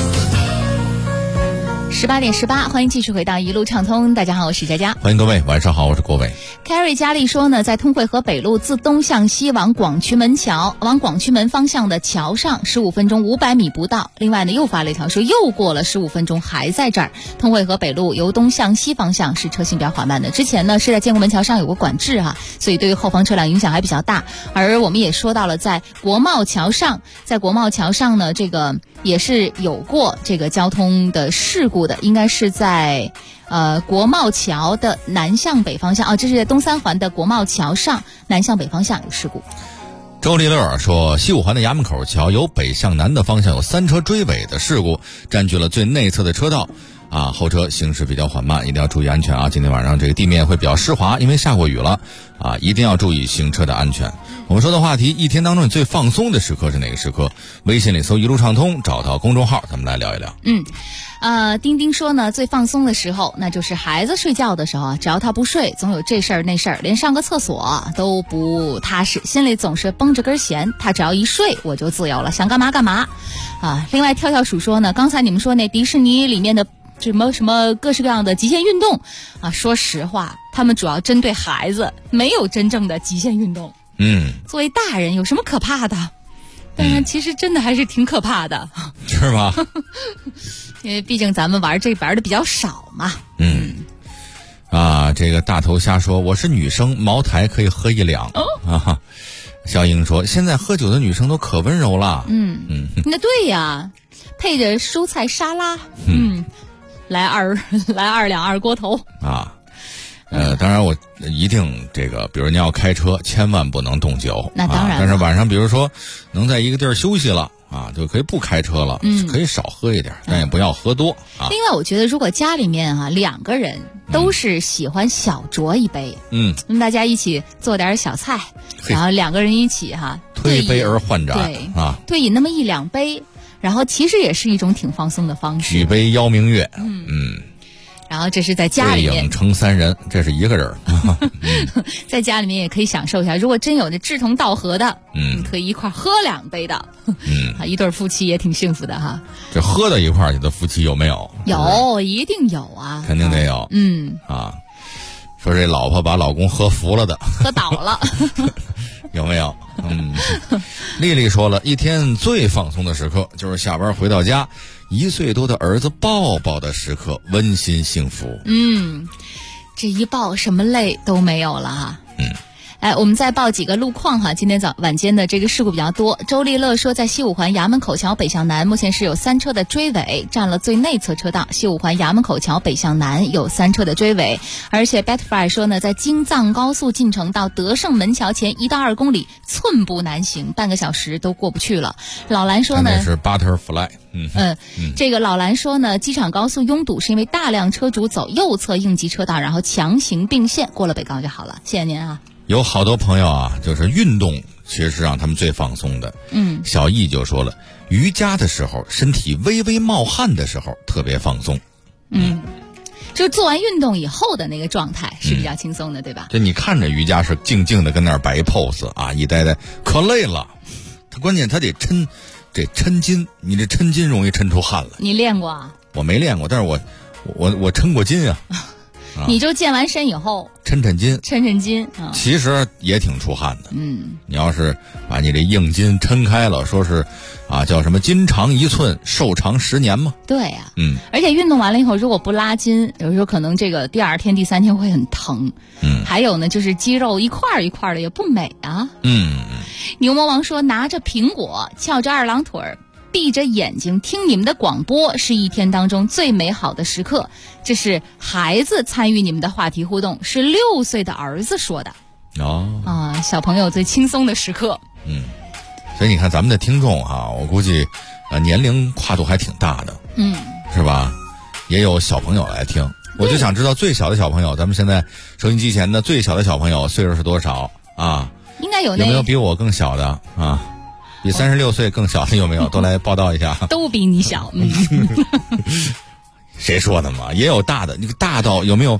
18点18，欢迎继续回到一路畅通。大家好，我是佳佳。 欢迎各位，晚上好，我是郭伟。 Carrie 佳丽说呢，在通惠河北路自东向西往广渠门方向的桥上，15分钟500米不到。另外呢，又发了一条说又过了15分钟还在这儿。通惠河北路由东向西方向是车行比较缓慢的。之前呢是在建国门桥上有过管制所以对于后方车辆影响还比较大。而我们也说到了，在国贸桥上呢，这个也是有过这个交通的事故的，应该是在国贸桥的南向北方向这是在东三环的国贸桥上南向北方向有事故。 周立乐说，西五环的衙门口桥由北向南的方向有3车追尾的事故，占据了最内侧的车道后车行驶比较缓慢，一定要注意安全今天晚上这个地面会比较湿滑，因为下过雨了一定要注意行车的安全。我们说的话题，一天当中你最放松的时刻是哪个时刻？微信里搜一路畅通，找到公众号，咱们来聊一聊。 丁丁说呢，最放松的时候那就是孩子睡觉的时候只要他不睡，总有这事儿那事儿，连上个厕所都不踏实，心里总是绷着根弦，他只要一睡我就自由了，想干嘛干嘛另外跳跳鼠说呢，刚才你们说那迪士尼里面的什么各式各样的极限运动说实话他们主要针对孩子，没有真正的极限运动。作为大人有什么可怕的？但是其实真的还是挺可怕的， 是吗？ 因为毕竟咱们玩的比较少嘛。 这个大头虾说，我是女生，茅台可以喝1两。小英说，现在喝酒的女生都可温柔了。 那对呀，配着蔬菜沙拉，来2两二锅头当然我一定这个，比如你要开车，千万不能动酒。 那当然。 但是晚上比如说能在一个地儿休息了就可以不开车了，可以少喝一点，但也不要喝多另外我觉得如果家里面2个人都是喜欢小酌一杯，那么大家一起做点小菜，然后2个人一起推杯而换盏对饮那么1-2杯，然后其实也是一种挺放松的方式。 举杯邀明月。 然后这是在家里面对影成3人，这是一个人在家里面也可以享受一下，如果真有这志同道合的可以一块喝2杯的一对夫妻也挺幸福的这喝到一块去的夫妻有没有？ 有，一定有肯定得有。说这老婆把老公喝服了的， 喝倒了有没有？丽丽说了，一天最放松的时刻就是下班回到家，1岁多的儿子抱抱的时刻，温馨幸福。 这一抱什么累都没有了我们再报几个路况哈。今天晚间的这个事故比较多。周立乐说，在西五环衙门口桥北向南，目前是有3车的追尾，占了最内侧车道。西五环衙门口桥北向南有3车的追尾，而且 Betfly 说呢，在京藏高速进城到德胜门桥前1到2公里寸步难行，半个小时都过不去了。老蓝说呢， 那是 Butterfly。 这个老蓝说呢，机场高速拥堵是因为大量车主走右侧应急车道，然后强行并线，过了北高就好了。谢谢您啊。 有好多朋友啊，就是运动其实是让他们最放松的。小易就说了，瑜伽的时候身体微微冒汗的时候特别放松。 就是做完运动以后的那个状态是比较轻松的，对吧？ 就你看着瑜伽是静静的跟那儿摆 pose 啊，一呆呆可累了，他关键他得抻筋，你这抻筋容易抻出汗来。 你练过啊？ 我没练过，但是我抻过筋啊。 你就健完身以后抻筋啊， 其实也挺出汗的。你要是把你这硬筋抻开了，说是叫什么筋长1寸寿长10年嘛。 对呀。而且运动完了以后如果不拉筋，有时候可能这个第2天第3天会很疼。还有呢，就是肌肉一块一块的也不美啊。牛魔王说，拿着苹果翘着2郎腿闭着眼睛听你们的广播是一天当中最美好的时刻。这是孩子参与你们的话题互动，是6岁的儿子说的。小朋友最轻松的时刻。 所以你看咱们的听众我估计年龄跨度还挺大的。是吧？也有小朋友来听。我就想知道最小的小朋友，咱们现在收音机前的最小的小朋友岁数是多少啊？ 应该有没有比我更小的啊？比36岁更小的有没有？都来报道一下。 都比你小。 谁说的嘛？也有大的，你大到有没有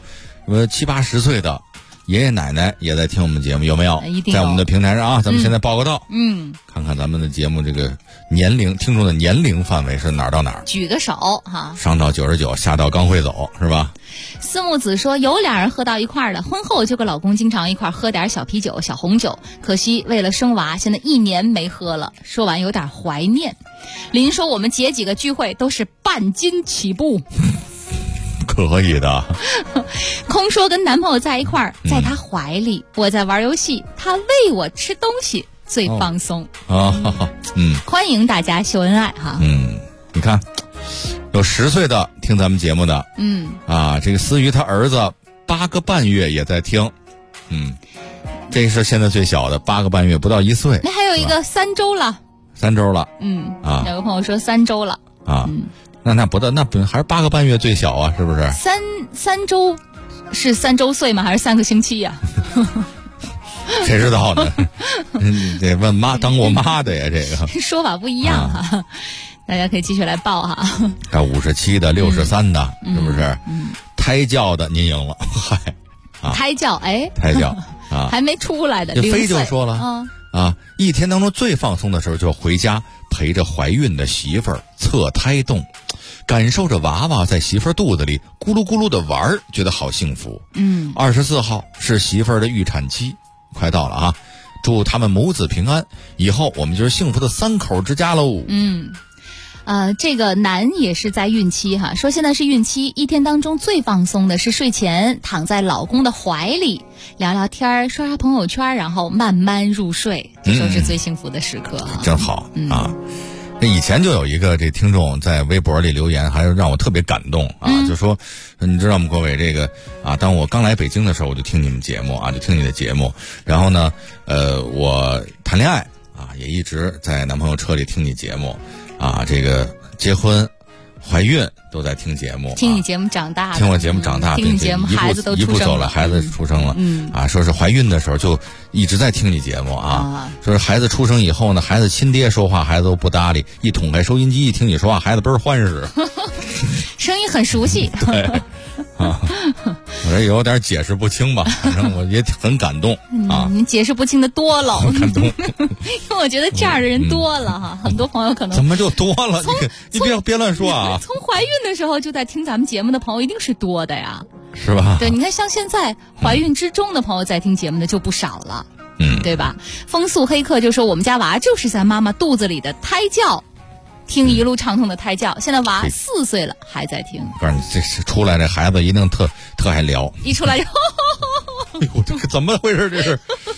7、80岁的爷爷奶奶也在听我们节目，有没有？在我们的平台上咱们现在报个到。看看咱们的节目这个年龄，听众的年龄范围是哪儿到哪儿？ 举个手哈。 上到99，下到刚会走，是吧？ 思木子说，有俩人喝到一块儿的，婚后就跟老公经常一块儿喝点小啤酒、小红酒，可惜为了生娃，现在1年没喝了。说完有点怀念。林说，我们姐几个聚会都是半斤起步。 可以的。 空说跟男朋友在一块儿，在他怀里，我在玩游戏，他喂我吃东西，最放松。欢迎大家秀恩爱哈。 你看有10岁的听咱们节目的。这个思雨他儿子8个半月也在听。这是现在最小的8个半月，不到1岁。 那还有一个3周了。 3周了。 有个朋友说3周了。 那不到，那不还是8个半月最小啊？是不是？ 三周是3周岁吗？还是3个星期呀？ 谁知道呢？得问妈，当过妈的呀，这个说法不一样哈。大家可以继续来报哈。 还有57的、63的，是不是？胎教的您赢了，嗨。 胎教还没出来的。 这飞就说了一天当中最放松的时候，就回家陪着怀孕的媳妇儿测胎动，感受着娃娃在媳妇儿肚子里咕噜咕噜的玩，觉得好幸福。24号是媳妇儿的预产期，快到了啊！祝他们母子平安，以后我们就是幸福的3口之家喽。 这个男也是在孕期哈，说现在是孕期，一天当中最放松的是睡前躺在老公的怀里聊聊天，刷刷朋友圈，然后慢慢入睡，这时候是最幸福的时刻。 真好啊！以前就有一个这听众在微博里留言，还让我特别感动就说你知道吗，国伟这个当我刚来北京的时候，我就听你们节目就听你的节目，然后呢我谈恋爱也一直在男朋友车里听你节目这个结婚怀孕都在听节目， 听你节目长大的， 听我节目长大， 听你节目孩子都一步走了，孩子出生了说是怀孕的时候就一直在听你节目说是孩子出生以后呢，孩子亲爹说话孩子都不搭理，一捅开收音机一听你说话，孩子倍儿欢实。 声音很熟悉。 对我这有点解释不清吧，反正我也很感动你解释不清的多了， 感动。 因为我觉得这样的人多了很多朋友可能怎么就多了？你别乱说啊！ 从怀孕的时候就在听咱们节目的朋友一定是多的呀， 是吧？ 对，你看像现在怀孕之中的朋友在听节目的就不少了，对吧？风速黑客就说我们家娃就是在妈妈肚子里的胎教。听一路畅通的胎教，现在娃4岁了还在听。 告诉你，这出来这孩子一定特爱聊， 一出来就哎呦，这个怎么回事？这是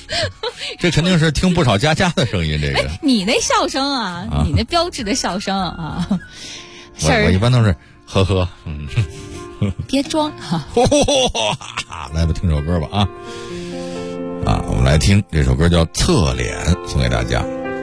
这肯定是听不少佳佳的声音。这个， 你那笑声啊，你那标志的笑声啊， 我一般都是呵呵， 别装哈。 来吧，听首歌吧我们来听这首歌叫《侧脸》，送给大家。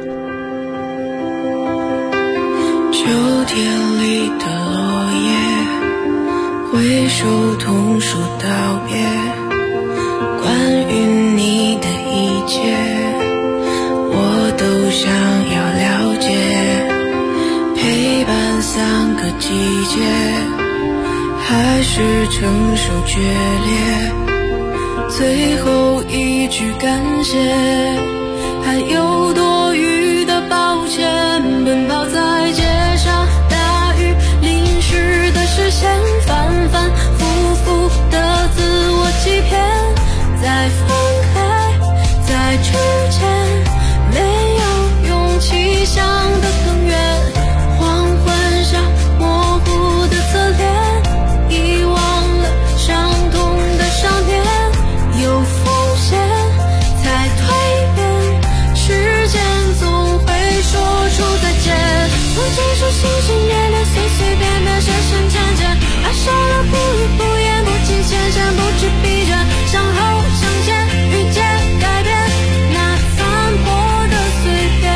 秋天里的落叶，挥手同说道别，关于你的一切我都想要了解，陪伴3个季节，还是承受决裂，最后一句感谢，还有多余的抱歉，奔跑在街上，大雨淋湿的视线，反反复复的自我欺骗，在分开在之前，没有勇气想得更远，黄昏下模糊的侧脸，遗忘了伤痛的上天，有风险才蜕变，时间总会说出再见，曾经是心心念念，随随便便，深深浅浅，爱上了不语不言，不计前嫌，不知疲倦，向后向前，遇见改变那残破的碎片，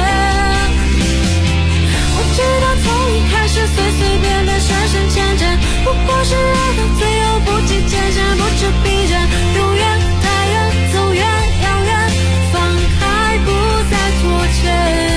我知道从一开始随随便便，深深浅浅，不过是爱到最后不计前嫌，不知疲倦，永远太远，走远遥远，放开不再拖欠。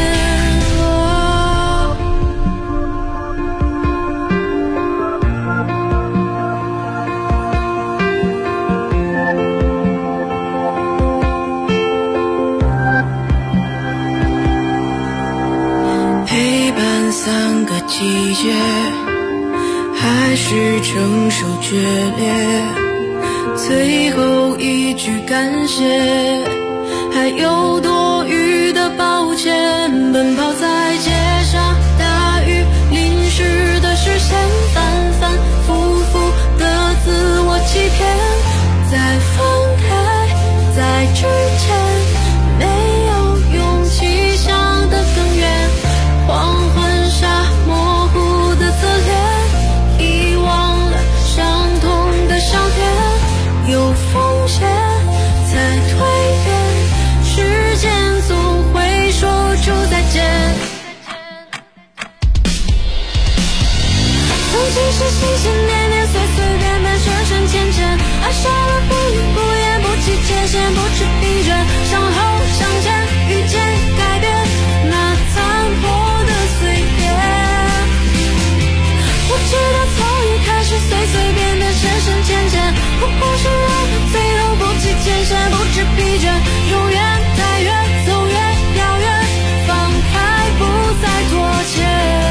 陪伴3个季节，还是承受决裂，最后一句感谢，还有多余的抱歉，奔跑在街上，大雨淋湿的视线，反反复复的自我欺骗，在分开在之前，没有勇气想得更远，黄昏下模糊的侧脸，遗忘了伤痛的上天，有风险才蜕变，时间总会说出再见，曾经是心心念念，随随便便，深深浅浅，爱上了不语不言，不计前嫌，不知疲倦，向后向前，遇见改变那残破的碎片，我知道从一开始随随便便，深深浅浅，不过是爱到最后不计前嫌，不知疲倦，永远太远，走远遥远，放开不再拖欠。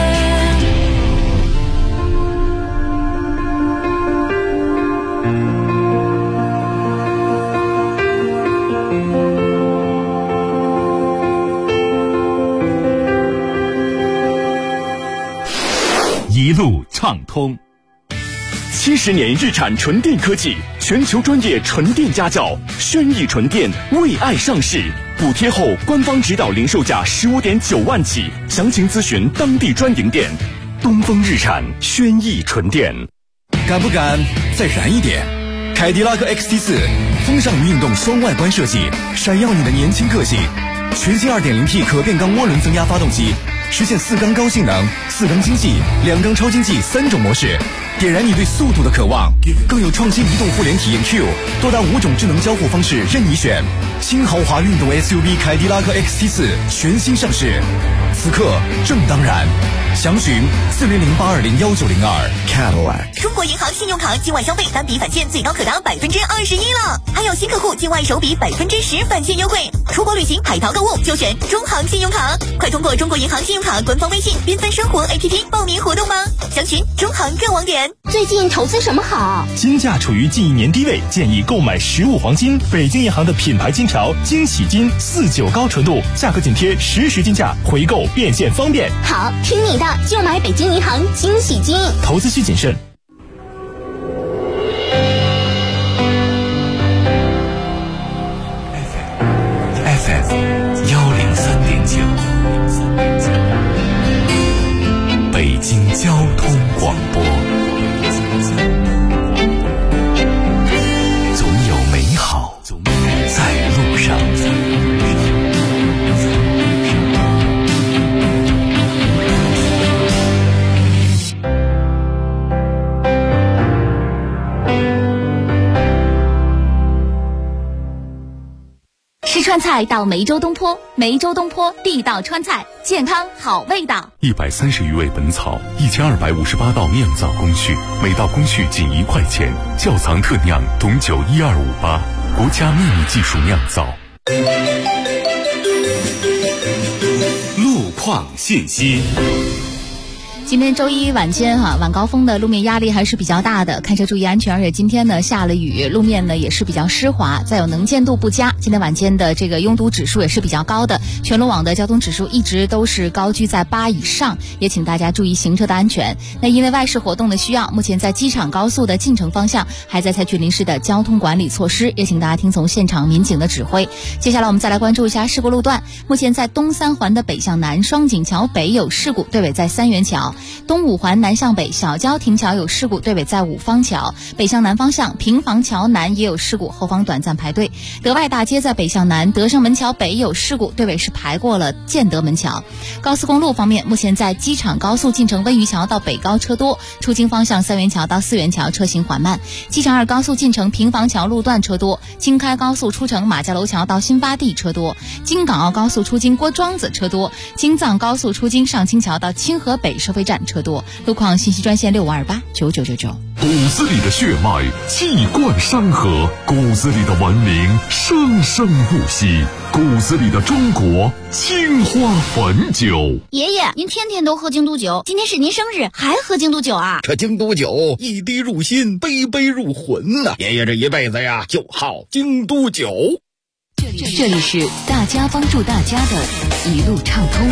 一路畅通，70年日产纯电科技，全球专业纯电家教，轩逸纯电为爱上市，补贴后官方指导零售价15.9万起，详情咨询当地专营店。东风日产轩逸纯电， 敢不敢再燃一点？凯迪拉克 XT4 风尚与运动双外观设计，闪耀你的年轻个性。全新 2.0T 可变缸涡轮增压发动机，实现4缸高性能、4缸经济、2缸超经济3种模式，点燃你对速度的渴望。更有创新移动互联体验 Q， 多达5种智能交互方式任你选。新豪华运动 SUV 凯迪拉克 XT4 全新上市，此刻正当然。详询400-820-1902 Cadillac。 中国银行信用卡境外消费单笔返现最高可达21%了，还有新客户境外首笔10%返现优惠。出国旅行、海淘购物就选中行信用卡，快通过中国银行信用卡官方微信缤纷生活 APP 报名活动吧。详询中行各网点。 最近投资什么好？ 金价处于近1年低位，建议购买15黄金，北京银行的品牌金条惊喜金49高纯度，价格紧贴实时金价，回购变现方便。 好，听你的，就买北京银行惊喜金。 投资需谨慎。 川菜到梅州东坡，梅州东坡地道川菜，健康好味道。 130余味本草，1258道酿造工序，每道工序仅1块钱，窖藏特酿董酒12588，国家秘密技术酿造。 路况信息。 今天周一晚间晚高峰的路面压力还是比较大的，开车注意安全。而且今天呢下了雨，路面呢也是比较湿滑，再有能见度不佳，今天晚间的这个拥堵指数也是比较高的，全路网的交通指数一直都是高居在8以上，也请大家注意行车的安全。那因为外事活动的需要，目前在机场高速的进城方向还在采取临时的交通管理措施，也请大家听从现场民警的指挥。接下来我们再来关注一下事故路段，目前在东三环的北向南双井桥北有事故，对尾在三元桥；东五环南向北小交亭桥有事故，对尾在五方桥；北向南方向平房桥南也有事故，后方短暂排队；德外大街在北向南德胜门桥北有事故，对尾是排过了建德门桥。高速公路方面，目前在机场高速进城温榆桥到北高车多，出京方向三元桥到四元桥车行缓慢；机场2高速进城平房桥路段车多，京开高速出城马家楼桥到新发地车多，京港澳高速出京郭庄子车多，京藏高速出京上清桥到清河北收费站车多。路况信息专线65289999。 骨子里的血脉气贯山河，骨子里的文明生生不息，骨子里的中国青花汾酒。 爷爷，您天天都喝京都酒，今天是您生日，还喝京都酒啊？ 这京都酒一滴入心，杯杯入魂呐！爷爷这一辈子呀，就好京都酒。 这里是大家帮助大家的一路畅通。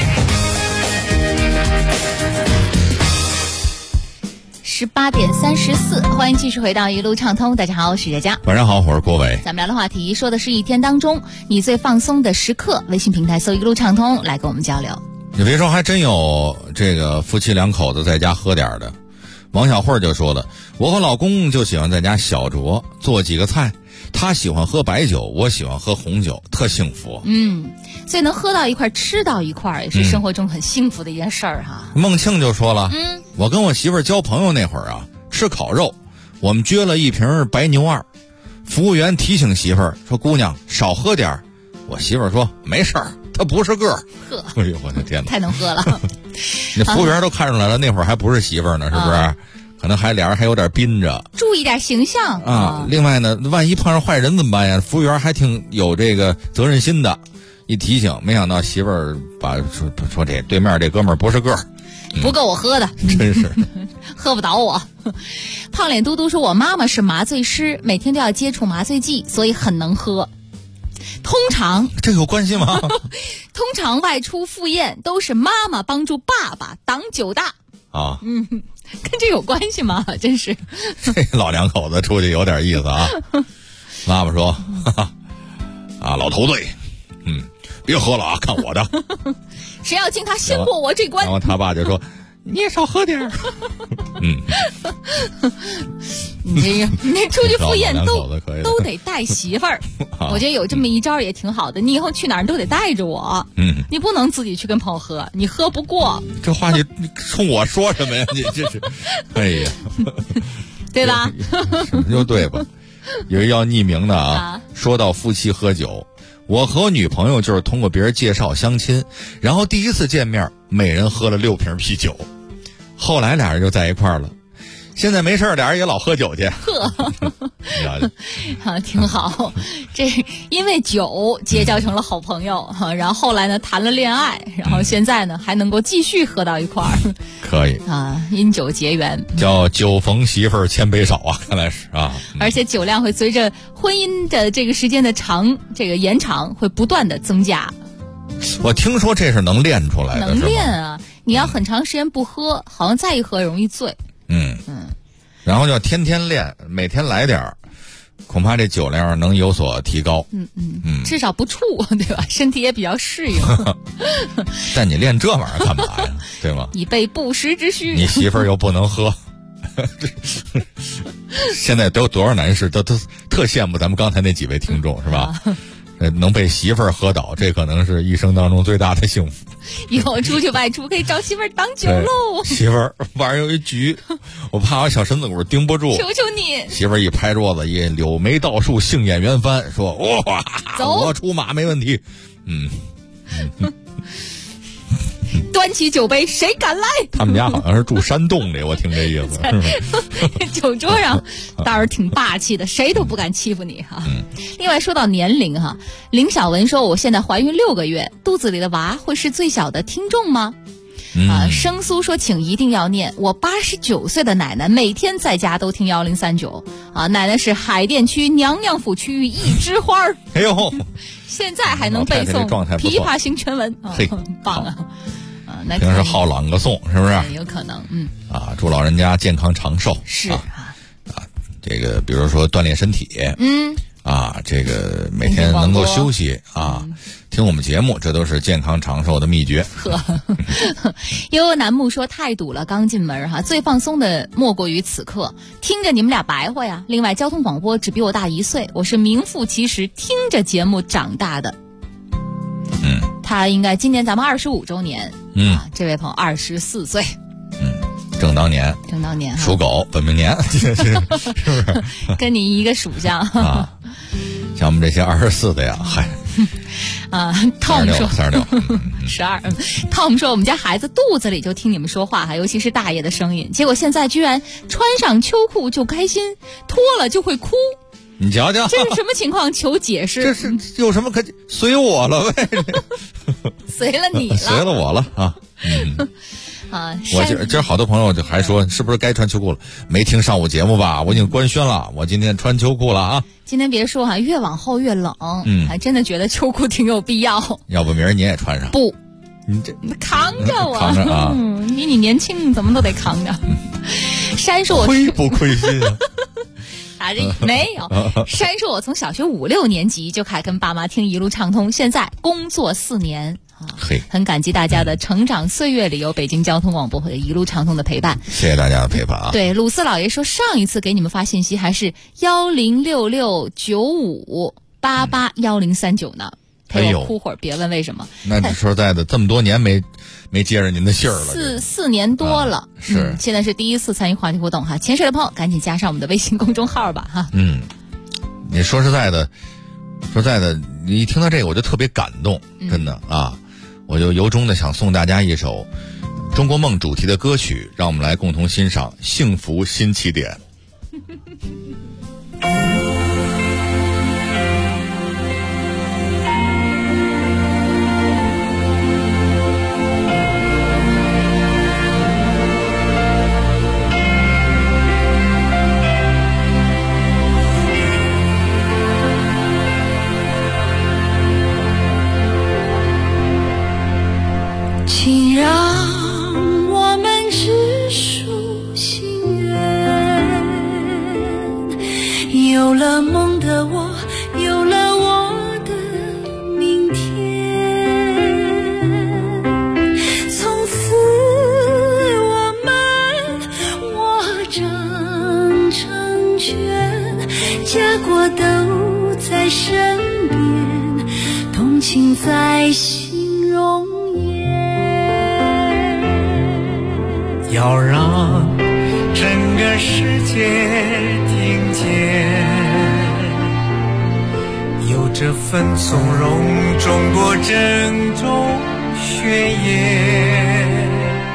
18点34，欢迎继续回到一路畅通。大家好，我是佳佳。 晚上好，我是郭伟。 咱们聊的话题说的是一天当中你最放松的时刻，微信平台搜一路畅通来跟我们交流。 你别说，还真有这个夫妻两口子在家喝点的。王小慧就说了，我和老公就喜欢在家小酌，做几个菜，他喜欢喝白酒，我喜欢喝红酒，特幸福。 所以能喝到一块吃到一块也是生活中很幸福的一件事儿哈。 孟庆就说了，我跟我媳妇儿交朋友那会儿啊，吃烤肉，我们撅了一瓶白牛二，服务员提醒媳妇儿说，姑娘少喝点儿，我媳妇儿说没事儿，他不是个儿。 呵， 哎呦我的天哪， 太能喝了。 那服务员都看出来了，那会儿还不是媳妇儿呢，是不是？可能俩人还有点憋着， 注意点形象啊。另外呢，万一碰上坏人怎么办呀？服务员还挺有这个责任心的，一提醒，没想到媳妇儿把说这对面这哥们儿不是个儿， 不够我喝的， 真是喝不倒我。胖脸嘟嘟说，我妈妈是麻醉师，每天都要接触麻醉剂，所以很能喝。通常这有关系吗？ 通常外出赴宴都是妈妈帮助爸爸挡酒大啊。 跟这有关系吗？真是这老两口子出去有点意思啊。妈妈说哈哈啊，老头子别喝了啊，看我的。 谁要经他先过我这关。 然后他爸就说你也少喝点儿。 你出去赴宴都得带媳妇儿。我觉得有这么一招也挺好的，你以后去哪儿都得带着我。你不能自己去跟朋友喝，你喝不过。 这话你冲我说什么呀？你这是，哎呀， 对吧？ 就对吧？有一要匿名的啊，说到夫妻喝酒，我和我女朋友就是通过别人介绍相亲，然后第一次见面，每人喝了6瓶啤酒，后来俩人就在一块儿了。现在没事，俩人也老喝酒去。 挺好。这因为酒结交成了好朋友，然后后来呢谈了恋爱，然后现在呢还能够继续喝到一块儿。 可以啊，因酒结缘， 叫酒逢媳妇儿千杯少啊，看来是啊。 而且酒量会随着婚姻的这个时间的延长，会不断的增加。 我听说这是能练出来的， 能练啊！你要很长时间不喝，好像再一喝容易醉。 然后就天天练，每天来点儿，恐怕这酒量能有所提高。 至少不怵，对吧？身体也比较适应。 但你练这玩意儿干嘛呀？对吗？ 以备不时之需。 你媳妇儿又不能喝。现在都有多少男士都特羡慕咱们刚才那几位听众，是吧？ 能被媳妇儿喝倒，这可能是一生当中最大的幸福。 以后出去外出可以找媳妇儿当酒喽。 媳妇儿晚上有一局，我怕我小身子骨顶不住， 求求你。 媳妇儿一拍桌子，一柳眉倒竖，杏眼圆翻，说哇， 走， 我出马没问题。 端起酒杯，谁敢来？ 他们家好像是住山洞里，我听这意思。 酒桌上倒是挺霸气的，谁都不敢欺负你哈。另外说到年龄哈，林小文说我现在怀孕6个月，肚子里的娃会是最小的听众吗？生苏说请一定要念，我89岁的奶奶每天在家都听1039啊，奶奶是海淀区娘娘府区域一枝花。 哎呦， 现在还能背诵琵琶行全文， 嘿， 棒啊！ 平时好朗个诵，是不是？ 有可能， 祝老人家健康长寿。 是这个比如说锻炼身体，这个每天能够休息听我们节目，这都是健康长寿的秘诀。 悠悠楠木说太堵了，刚进门最放松的莫过于此刻，听着你们俩白话呀。另外交通广播只比我大1岁，我是名副其实听着节目长大的。他应该今年咱们25周年，这位朋友24岁， 正当年属狗，本命年，是不是？ 跟你一个属相像我们这些24的呀，嗨 ，Tom 说 36 ，12，Tom 说我们家孩子肚子里就听你们说话尤其是大爷的声音，结果现在居然穿上秋裤就开心，脱了就会哭。 你瞧瞧， 这是什么情况？求解释。 这是有什么可随我了呗？ 随了你了， 随了我了我今儿好多朋友就还说是不是该穿秋裤了？没听上午节目吧？我已经官宣了，我今天穿秋裤了啊！ 今天别说越往后越冷，还真的觉得秋裤挺有必要。 要不明儿你也穿上？ 不， 你这扛着我， 扛着啊！ 比你年轻，怎么都得扛着。山说我亏不亏心啊？ 没有。山说我从小学5、6年级就开始跟爸妈听一路畅通，现在工作4年很感激大家的成长岁月里有北京交通广播或者一路畅通的陪伴， 谢谢大家的陪伴啊！ 对，鲁斯老爷说上一次给你们发信息还是106695881039呢，陪我哭会儿，别问为什么。 那你说实在的，这么多年没接着您的信儿了 ，4年多了， 是现在是第一次参与话题互动哈。潜水的朋友赶紧加上我们的微信公众号吧哈。 你说实在的，你一听到这个我就特别感动，真的我就由衷的想送大家一首中国梦主题的歌曲，让我们来共同欣赏《幸福新起点》。 请让我们直抒心愿，有了梦的我，有了我的明天，从此我们握掌成圈，家国都在身边，动情在心容要让整个世界听见，有这份从容中国正宗血液，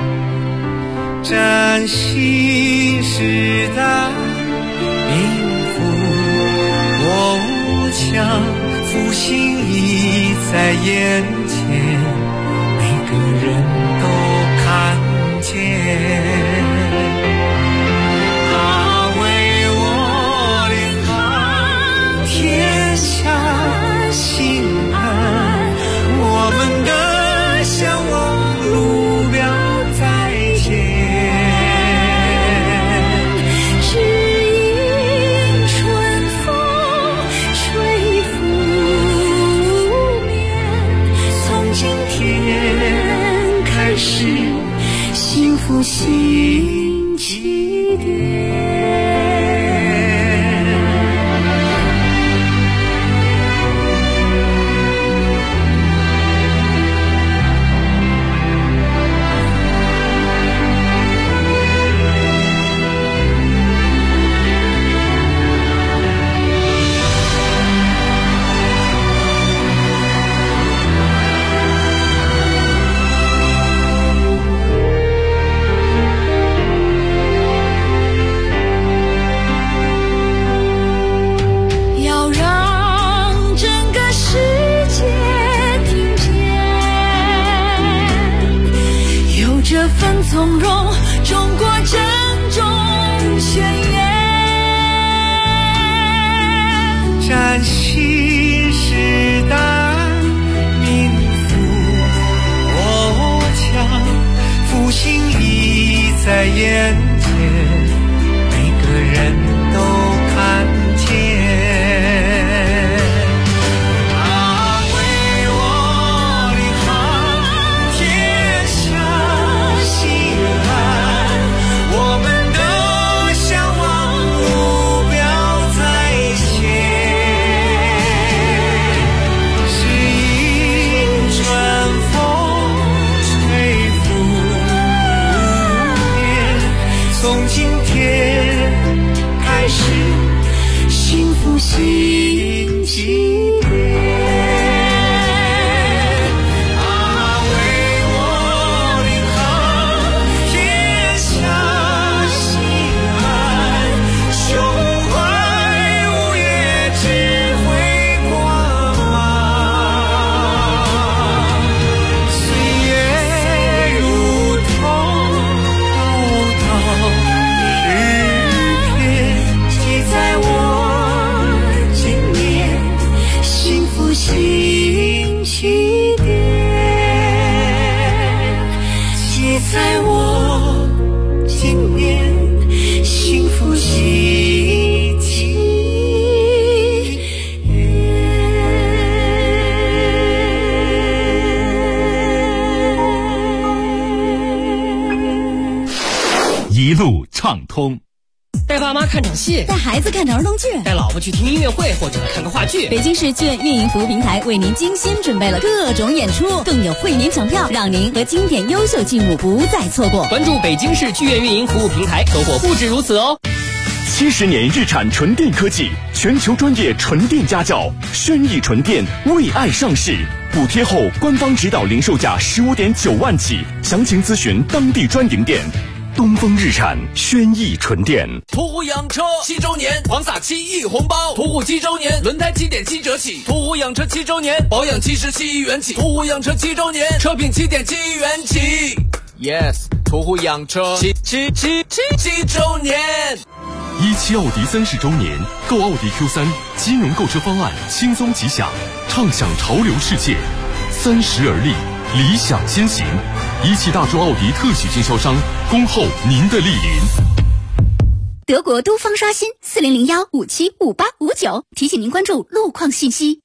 崭新时代民富国强，复兴已在眼前，每个人都看见。他为我领航天下心安，我们的向往路标再见， 只因春风吹拂面，从今天畅通。 带爸妈看场戏， 带孩子看场儿童剧， 带老婆去听音乐会或者看个话剧。 北京市剧院运营服务平台为您精心准备了各种演出，更有会员抢票，让您和经典优秀剧目不再错过。 关注北京市剧院运营服务平台，收获不止如此哦。 70年日产纯电科技，全球专业纯电家教，轩逸纯电为爱上市，补贴后官方指导零售价15.9万起，详情咨询当地专营店。东风日产轩逸纯电。 途虎养车7周年狂撒7亿红包，途虎7周年轮胎7.7折起，途虎养车7周年保养77元起，途虎养车7周年车品7.7元起。Yes， 途虎养车7周年。 17奥迪30周年，购奥迪 Q3，金融购车方案轻松吉祥，畅享潮流世界，30而立，理想先行。17大众奥迪特许经销商，恭候您的莅临。 德国都方刷新4001575859，提醒您关注路况信息。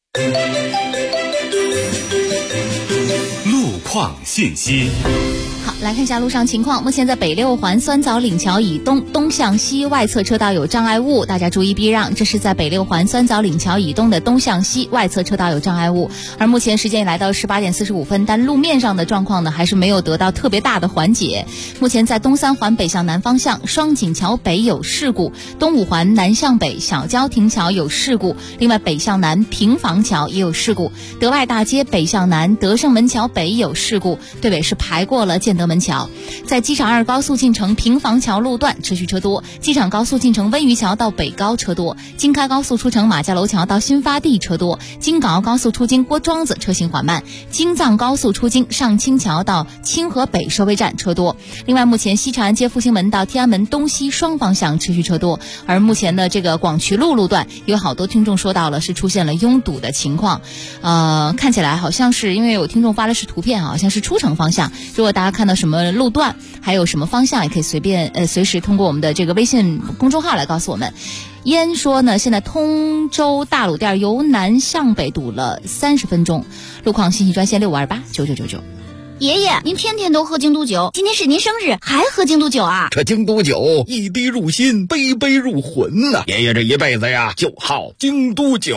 路况信息。 好，来看一下路上情况。目前在北六环酸枣岭桥以东东向西外侧车道有障碍物，大家注意避让。这是在北六环酸枣岭桥以东的东向西外侧车道有障碍物。而目前时间也来到18点45分，但路面上的状况呢还是没有得到特别大的缓解。目前在东三环北向南方向双井桥北有事故，东五环南向北小郊亭桥有事故，另外北向南平房桥也有事故，德外大街北向南德胜门桥北有事故，对北是排过了建德门桥。在机场2高速进城平房桥路段持续车多，机场高速进城温榆桥到北高车多，京开高速出城马家楼桥到新发地车多，京港澳高速出京郭庄子车行缓慢，京藏高速出京上清桥到清河北收费站车多。另外目前西长安街复兴门到天安门东西双方向持续车多，而目前的这个广渠路路段有好多听众说到了是出现了拥堵的情况，看起来好像是因为有听众发的是图片，好像是出城方向。如果大家看到什么路段还有什么方向，也可以随时通过我们的这个微信公众号来告诉我们。烟说呢，现在通州大鲁店由南向北堵了30分钟。路况信息专线65289999。 爷爷，您天天都喝京都酒，今天是您生日还喝京都酒啊？ 这京都酒一滴入心，杯杯入魂呐！爷爷这一辈子呀，就好京都酒。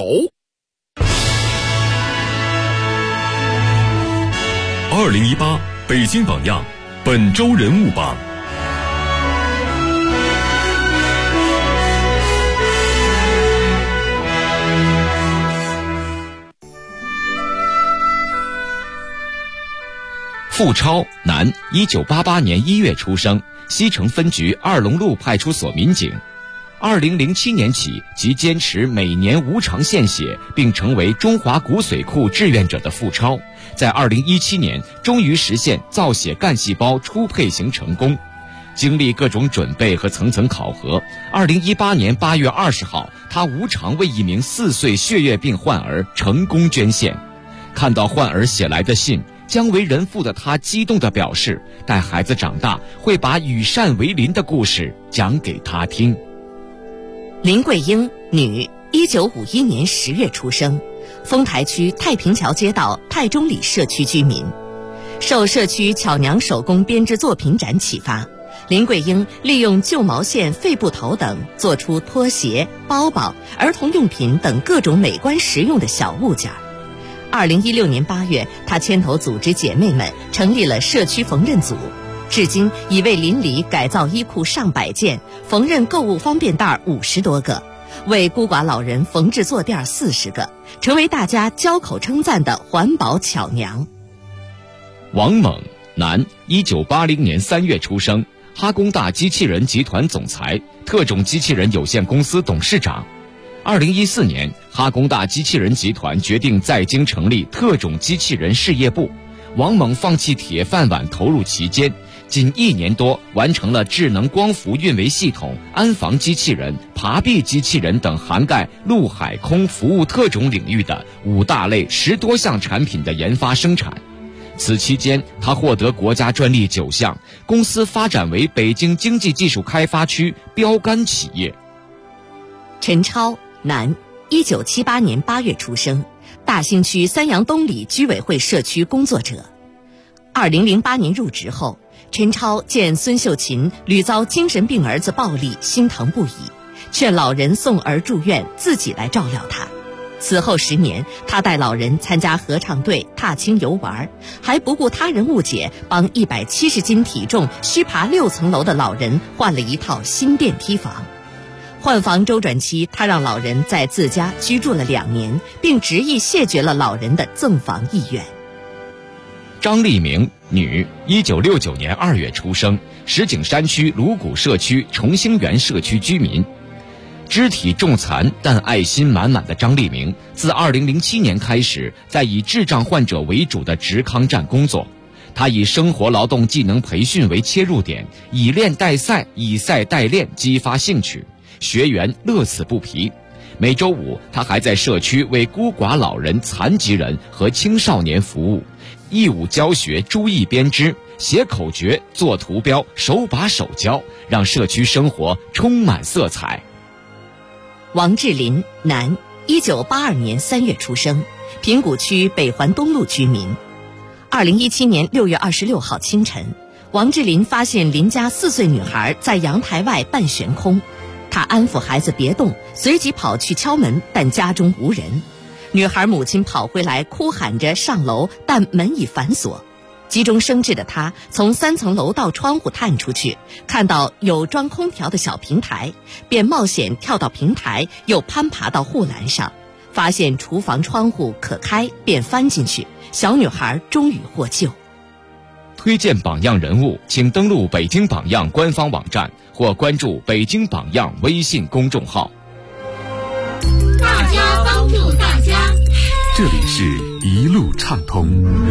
2018北京榜样本周人物榜。 付超，男，1988年1月出生，西城分局二龙路派出所民警。2007年起即坚持每年无偿献血，并成为中华骨髓库志愿者的付超，在2017年终于实现造血干细胞初配型成功。经历各种准备和层层考核，2018年8月20号，他无偿为一名4岁血液病患儿成功捐献。看到患儿写来的信，将为人父的他激动地表示，待孩子长大会把与善为邻的故事讲给他听。 林桂英，女，1951年10月出生，丰台区太平桥街道太中里社区居民。受社区巧娘手工编织作品展启发，林桂英利用旧毛线、废布头等做出拖鞋、包包、儿童用品等各种美观实用的小物件。2016年8月，她牵头组织姐妹们成立了社区缝纫组，至今已为邻里改造衣裤上百件，缝纫购物方便袋50多个，为孤寡老人缝制坐垫40个，成为大家交口称赞的环保巧娘。 王猛，男，1980年3月出生，哈工大机器人集团总裁，特种机器人有限公司董事长。2014年，哈工大机器人集团决定在京成立特种机器人事业部，王猛放弃铁饭碗投入其间，仅1年多完成了智能光伏运维系统、安防机器人、爬壁机器人等涵盖陆海空服务特种领域的5大类10多项产品的研发生产。此期间，他获得国家专利9项，公司发展为北京经济技术开发区标杆企业。 陈超，男，1978年8月出生，大兴区三阳东里居委会社区工作者。2008年入职后， 陈超见孙秀琴屡遭精神病儿子暴力，心疼不已，劝老人送儿住院，自己来照料他。此后10年，他带老人参加合唱队、踏青游玩，还不顾他人误解，帮170斤体重、需爬6层楼的老人换了一套新电梯房。换房周转期，他让老人在自家居住了2年，并执意谢绝了老人的赠房意愿。 张丽明，女，1969年2月出生，石景山区鲁谷社区重兴园社区居民。肢体重残但爱心满满的张丽明，自2007年开始，在以智障患者为主的职康站工作。他以生活劳动技能培训为切入点，以练带赛，以赛带练，激发兴趣，学员乐此不疲。每周5，他还在社区为孤寡老人、残疾人和青少年服务，义务教学、注意编织、写口诀、做图标，手把手教，让社区生活充满色彩。 王志林，男，1982年3月出生，平谷区北环东路居民。2017年6月26号清晨，王志林发现邻家4岁女孩在阳台外半悬空，他安抚孩子别动，随即跑去敲门，但家中无人。女孩母亲跑回来哭喊着上楼，但门已反锁。急中生智的他从3层楼道窗户探出去，看到有装空调的小平台，便冒险跳到平台，又攀爬到护栏上，发现厨房窗户可开，便翻进去，小女孩终于获救。 推荐榜样人物，请登录北京榜样官方网站或关注北京榜样微信公众号。 大家帮助大家， 这里是一路畅通。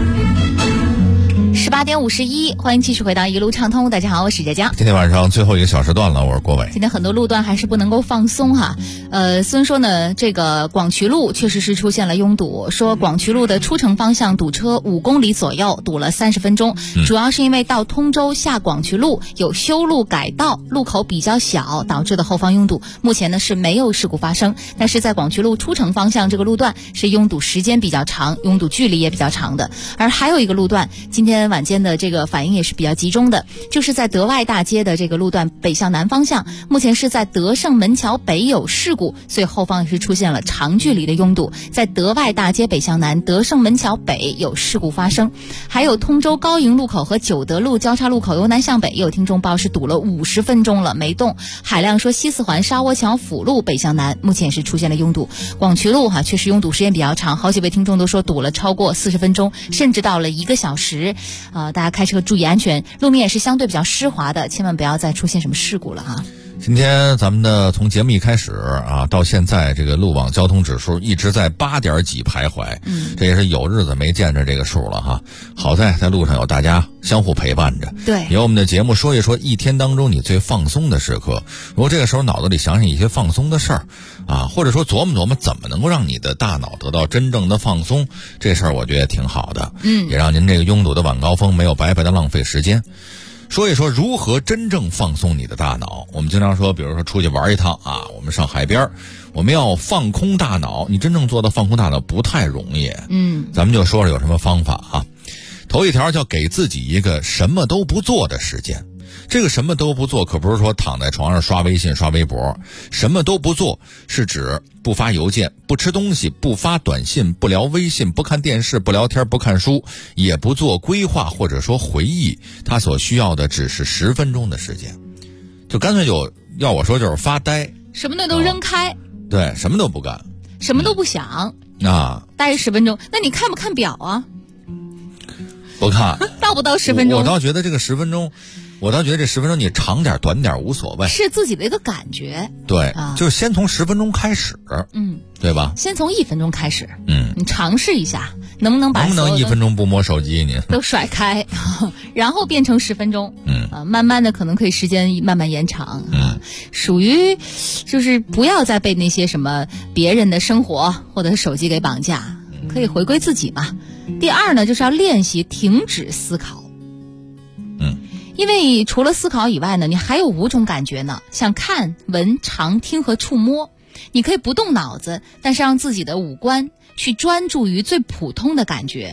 18点51，欢迎继续回到一路畅通。大家好，我是佳佳。 今天晚上最后一个小时段了，我是郭伟。 今天很多路段还是不能够放松哈。虽然说呢，这个广渠路确实是出现了拥堵，说广渠路的出城方向堵车5公里左右，堵了30分钟，主要是因为到通州下广渠路有修路改道，路口比较小，导致的后方拥堵。目前呢是没有事故发生，但是在广渠路出城方向这个路段是拥堵时间比较长，拥堵距离也比较长的。而还有一个路段，今天晚间的这个反应也是比较集中的，就是在德外大街的这个路段北向南方向，目前是在德胜门桥北有事故，所以后方也是出现了长距离的拥堵。在德外大街北向南，德胜门桥北有事故发生。还有通州高营路口和九德路交叉路口由南向北，也有听众报是堵了50分钟了没动。海亮说西四环沙窝桥辅路北向南目前也是出现了拥堵。广渠路确实拥堵时间比较长，好几位听众都说堵了超过40分钟，甚至到了1个小时。大家开车注意安全，路面也是相对比较湿滑的，千万不要再出现什么事故了哈。 今天咱们的从节目一开始到现在，这个路网交通指数一直在8点几徘徊，这也是有日子没见着这个数了哈。好在在路上有大家相互陪伴着， 对， 有我们的节目说一说一天当中你最放松的时刻。如果这个时候脑子里想想一些放松的事儿或者说琢磨琢磨怎么能够让你的大脑得到真正的放松，这事儿我觉得挺好的，也让您这个拥堵的晚高峰没有白白的浪费时间。说一说如何真正放松你的大脑。我们经常说，比如说出去玩一趟我们上海边，我们要放空大脑，你真正做到放空大脑不太容易。咱们就说说有什么方法头一条叫给自己一个什么都不做的时间。这个什么都不做可不是说躺在床上刷微信刷微博，什么都不做是指不发邮件，不吃东西，不发短信，不聊微信，不看电视，不聊天，不看书，也不做规划或者说回忆，他所需要的只是10分钟的时间。就干脆就要我说就是发呆， 什么都扔开， 对，什么都不干， 什么都不想待10分钟。那你看不看表啊？ 不看到不到10分钟？ 我倒觉得这个10分钟，我倒觉得这10分钟你长点短点无所谓， 是自己的一个感觉。 对就是先从10分钟开始，对吧？ 先从1分钟开始，你尝试一下能不能 1分钟不摸手机你都甩开然后变成10分钟，慢慢的可能可以时间慢慢延长，属于就是不要再被那些什么别人的生活或者是手机给绑架，可以回归自己嘛。第二呢，就是要练习停止思考，因为除了思考以外呢，你还有5种感觉呢，像看、闻、尝、听和触摸。你可以不动脑子，但是让自己的五官去专注于最普通的感觉。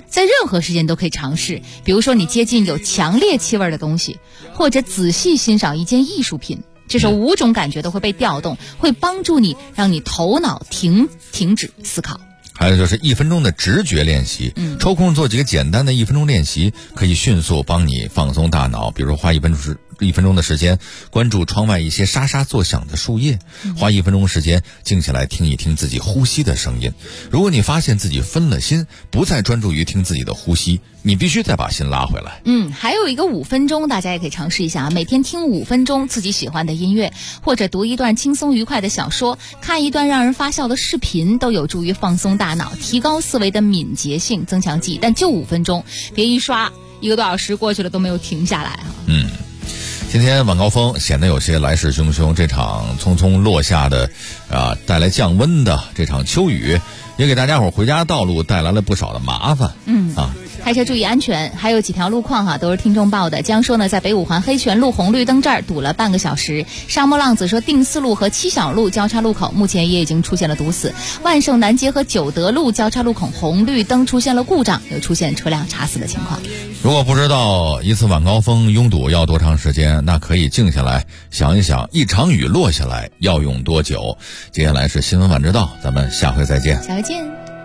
在任何时间都可以尝试，比如说你接近有强烈气味的东西，或者仔细欣赏一件艺术品，这时候5种感觉都会被调动，会帮助你让你头脑停止思考。 还有就是1分钟的直觉练习，抽空做几个简单的1分钟练习，可以迅速帮你放松大脑。比如说花1分钟的时间关注窗外一些沙沙作响的树叶，花1分钟时间静下来听一听自己呼吸的声音。如果你发现自己分了心，不再专注于听自己的呼吸，你必须再把心拉回来。 还有一个5分钟，大家也可以尝试一下，每天听5分钟自己喜欢的音乐，或者读一段轻松愉快的小说，看一段让人发笑的视频，都有助于放松大脑，提高思维的敏捷性，增强记忆。但就5分钟，别一刷1个多小时过去了都没有停下来啊。 今天晚高峰显得有些来势汹汹，这场匆匆落下的带来降温的这场秋雨，也给大家伙回家道路带来了不少的麻烦。 开车注意安全。还有几条路况都是听众报的。江说呢，在北五环黑泉路红绿灯这儿堵了半个小时。沙漠浪子说，定四路和七小路交叉路口目前也已经出现了堵死。万盛南街和九德路交叉路口红绿灯出现了故障，有出现车辆查死的情况。 如果不知道一次晚高峰拥堵要多长时间，那可以静下来想一想，一场雨落下来要用多久。接下来是新闻晚知道，咱们下回再见。 下回见。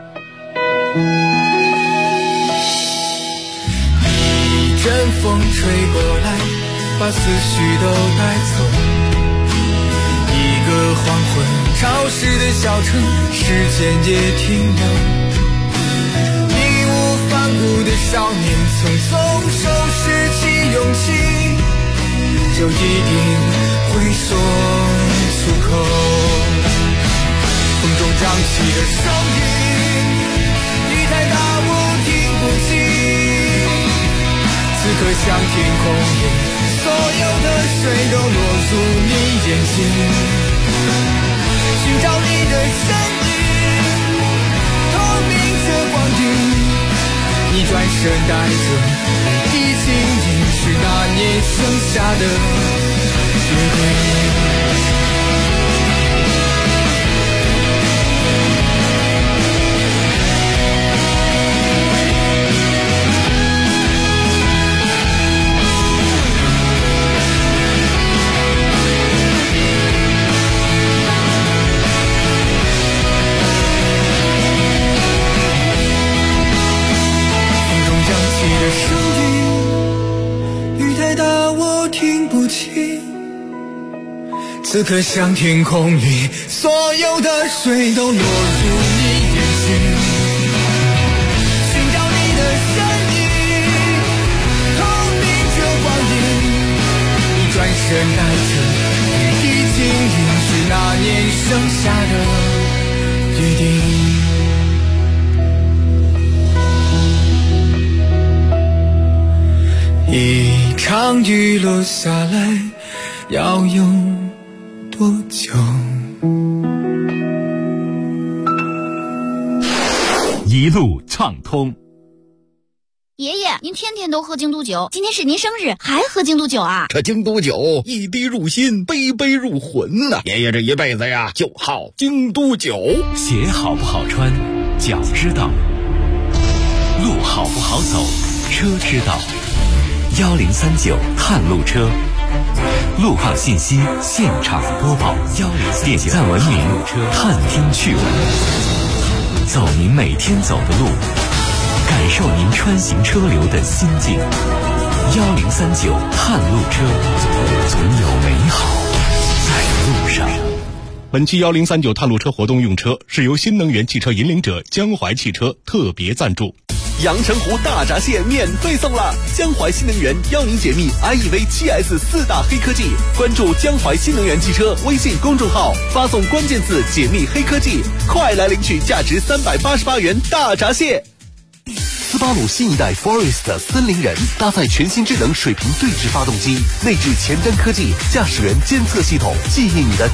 一阵风吹过来，把思绪都带走。一个黄昏，潮湿的小城，时间也停留。义无反顾的少年，匆匆收拾起勇气，就一定会说出口。风中涨起的声音，雨太大我听不清。此刻像天空里，所有的水都落入你眼睛，寻找你的身影，透明着光影。你转身带着已经凝视那年剩下的约定。此刻像天空里，所有的水都落入你眼睛，寻找你的身影，透明着光影。你转身带着已经凝视那年剩下的约定。一场雨落下来，要用多久？ 一路畅通。 爷爷，您天天都喝京都酒，今天是您生日，还喝京都酒啊？ 这京都酒一滴入心，杯杯入魂呐！爷爷这一辈子呀，就好京都酒。 鞋好不好穿，脚知道；路好不好走，车知道。1039探路车，路况信息现场播报。点赞文明，探听趣闻，走您每天走的路，感受您穿行车流的心境。1039探路车，总有美好在路上。 本期1039探路车活动用车是由新能源汽车引领者江淮汽车特别赞助。 阳澄湖大闸蟹免费送了！江淮新能源邀您解密 IEV 7S 4大黑科技，关注江淮新能源汽车微信公众号，发送关键字解密黑科技，快来领取价值388元大闸蟹。斯巴鲁新一代 Forest 森林人搭载全新智能水平对置发动机，内置前瞻科技驾驶员监测系统，记忆你的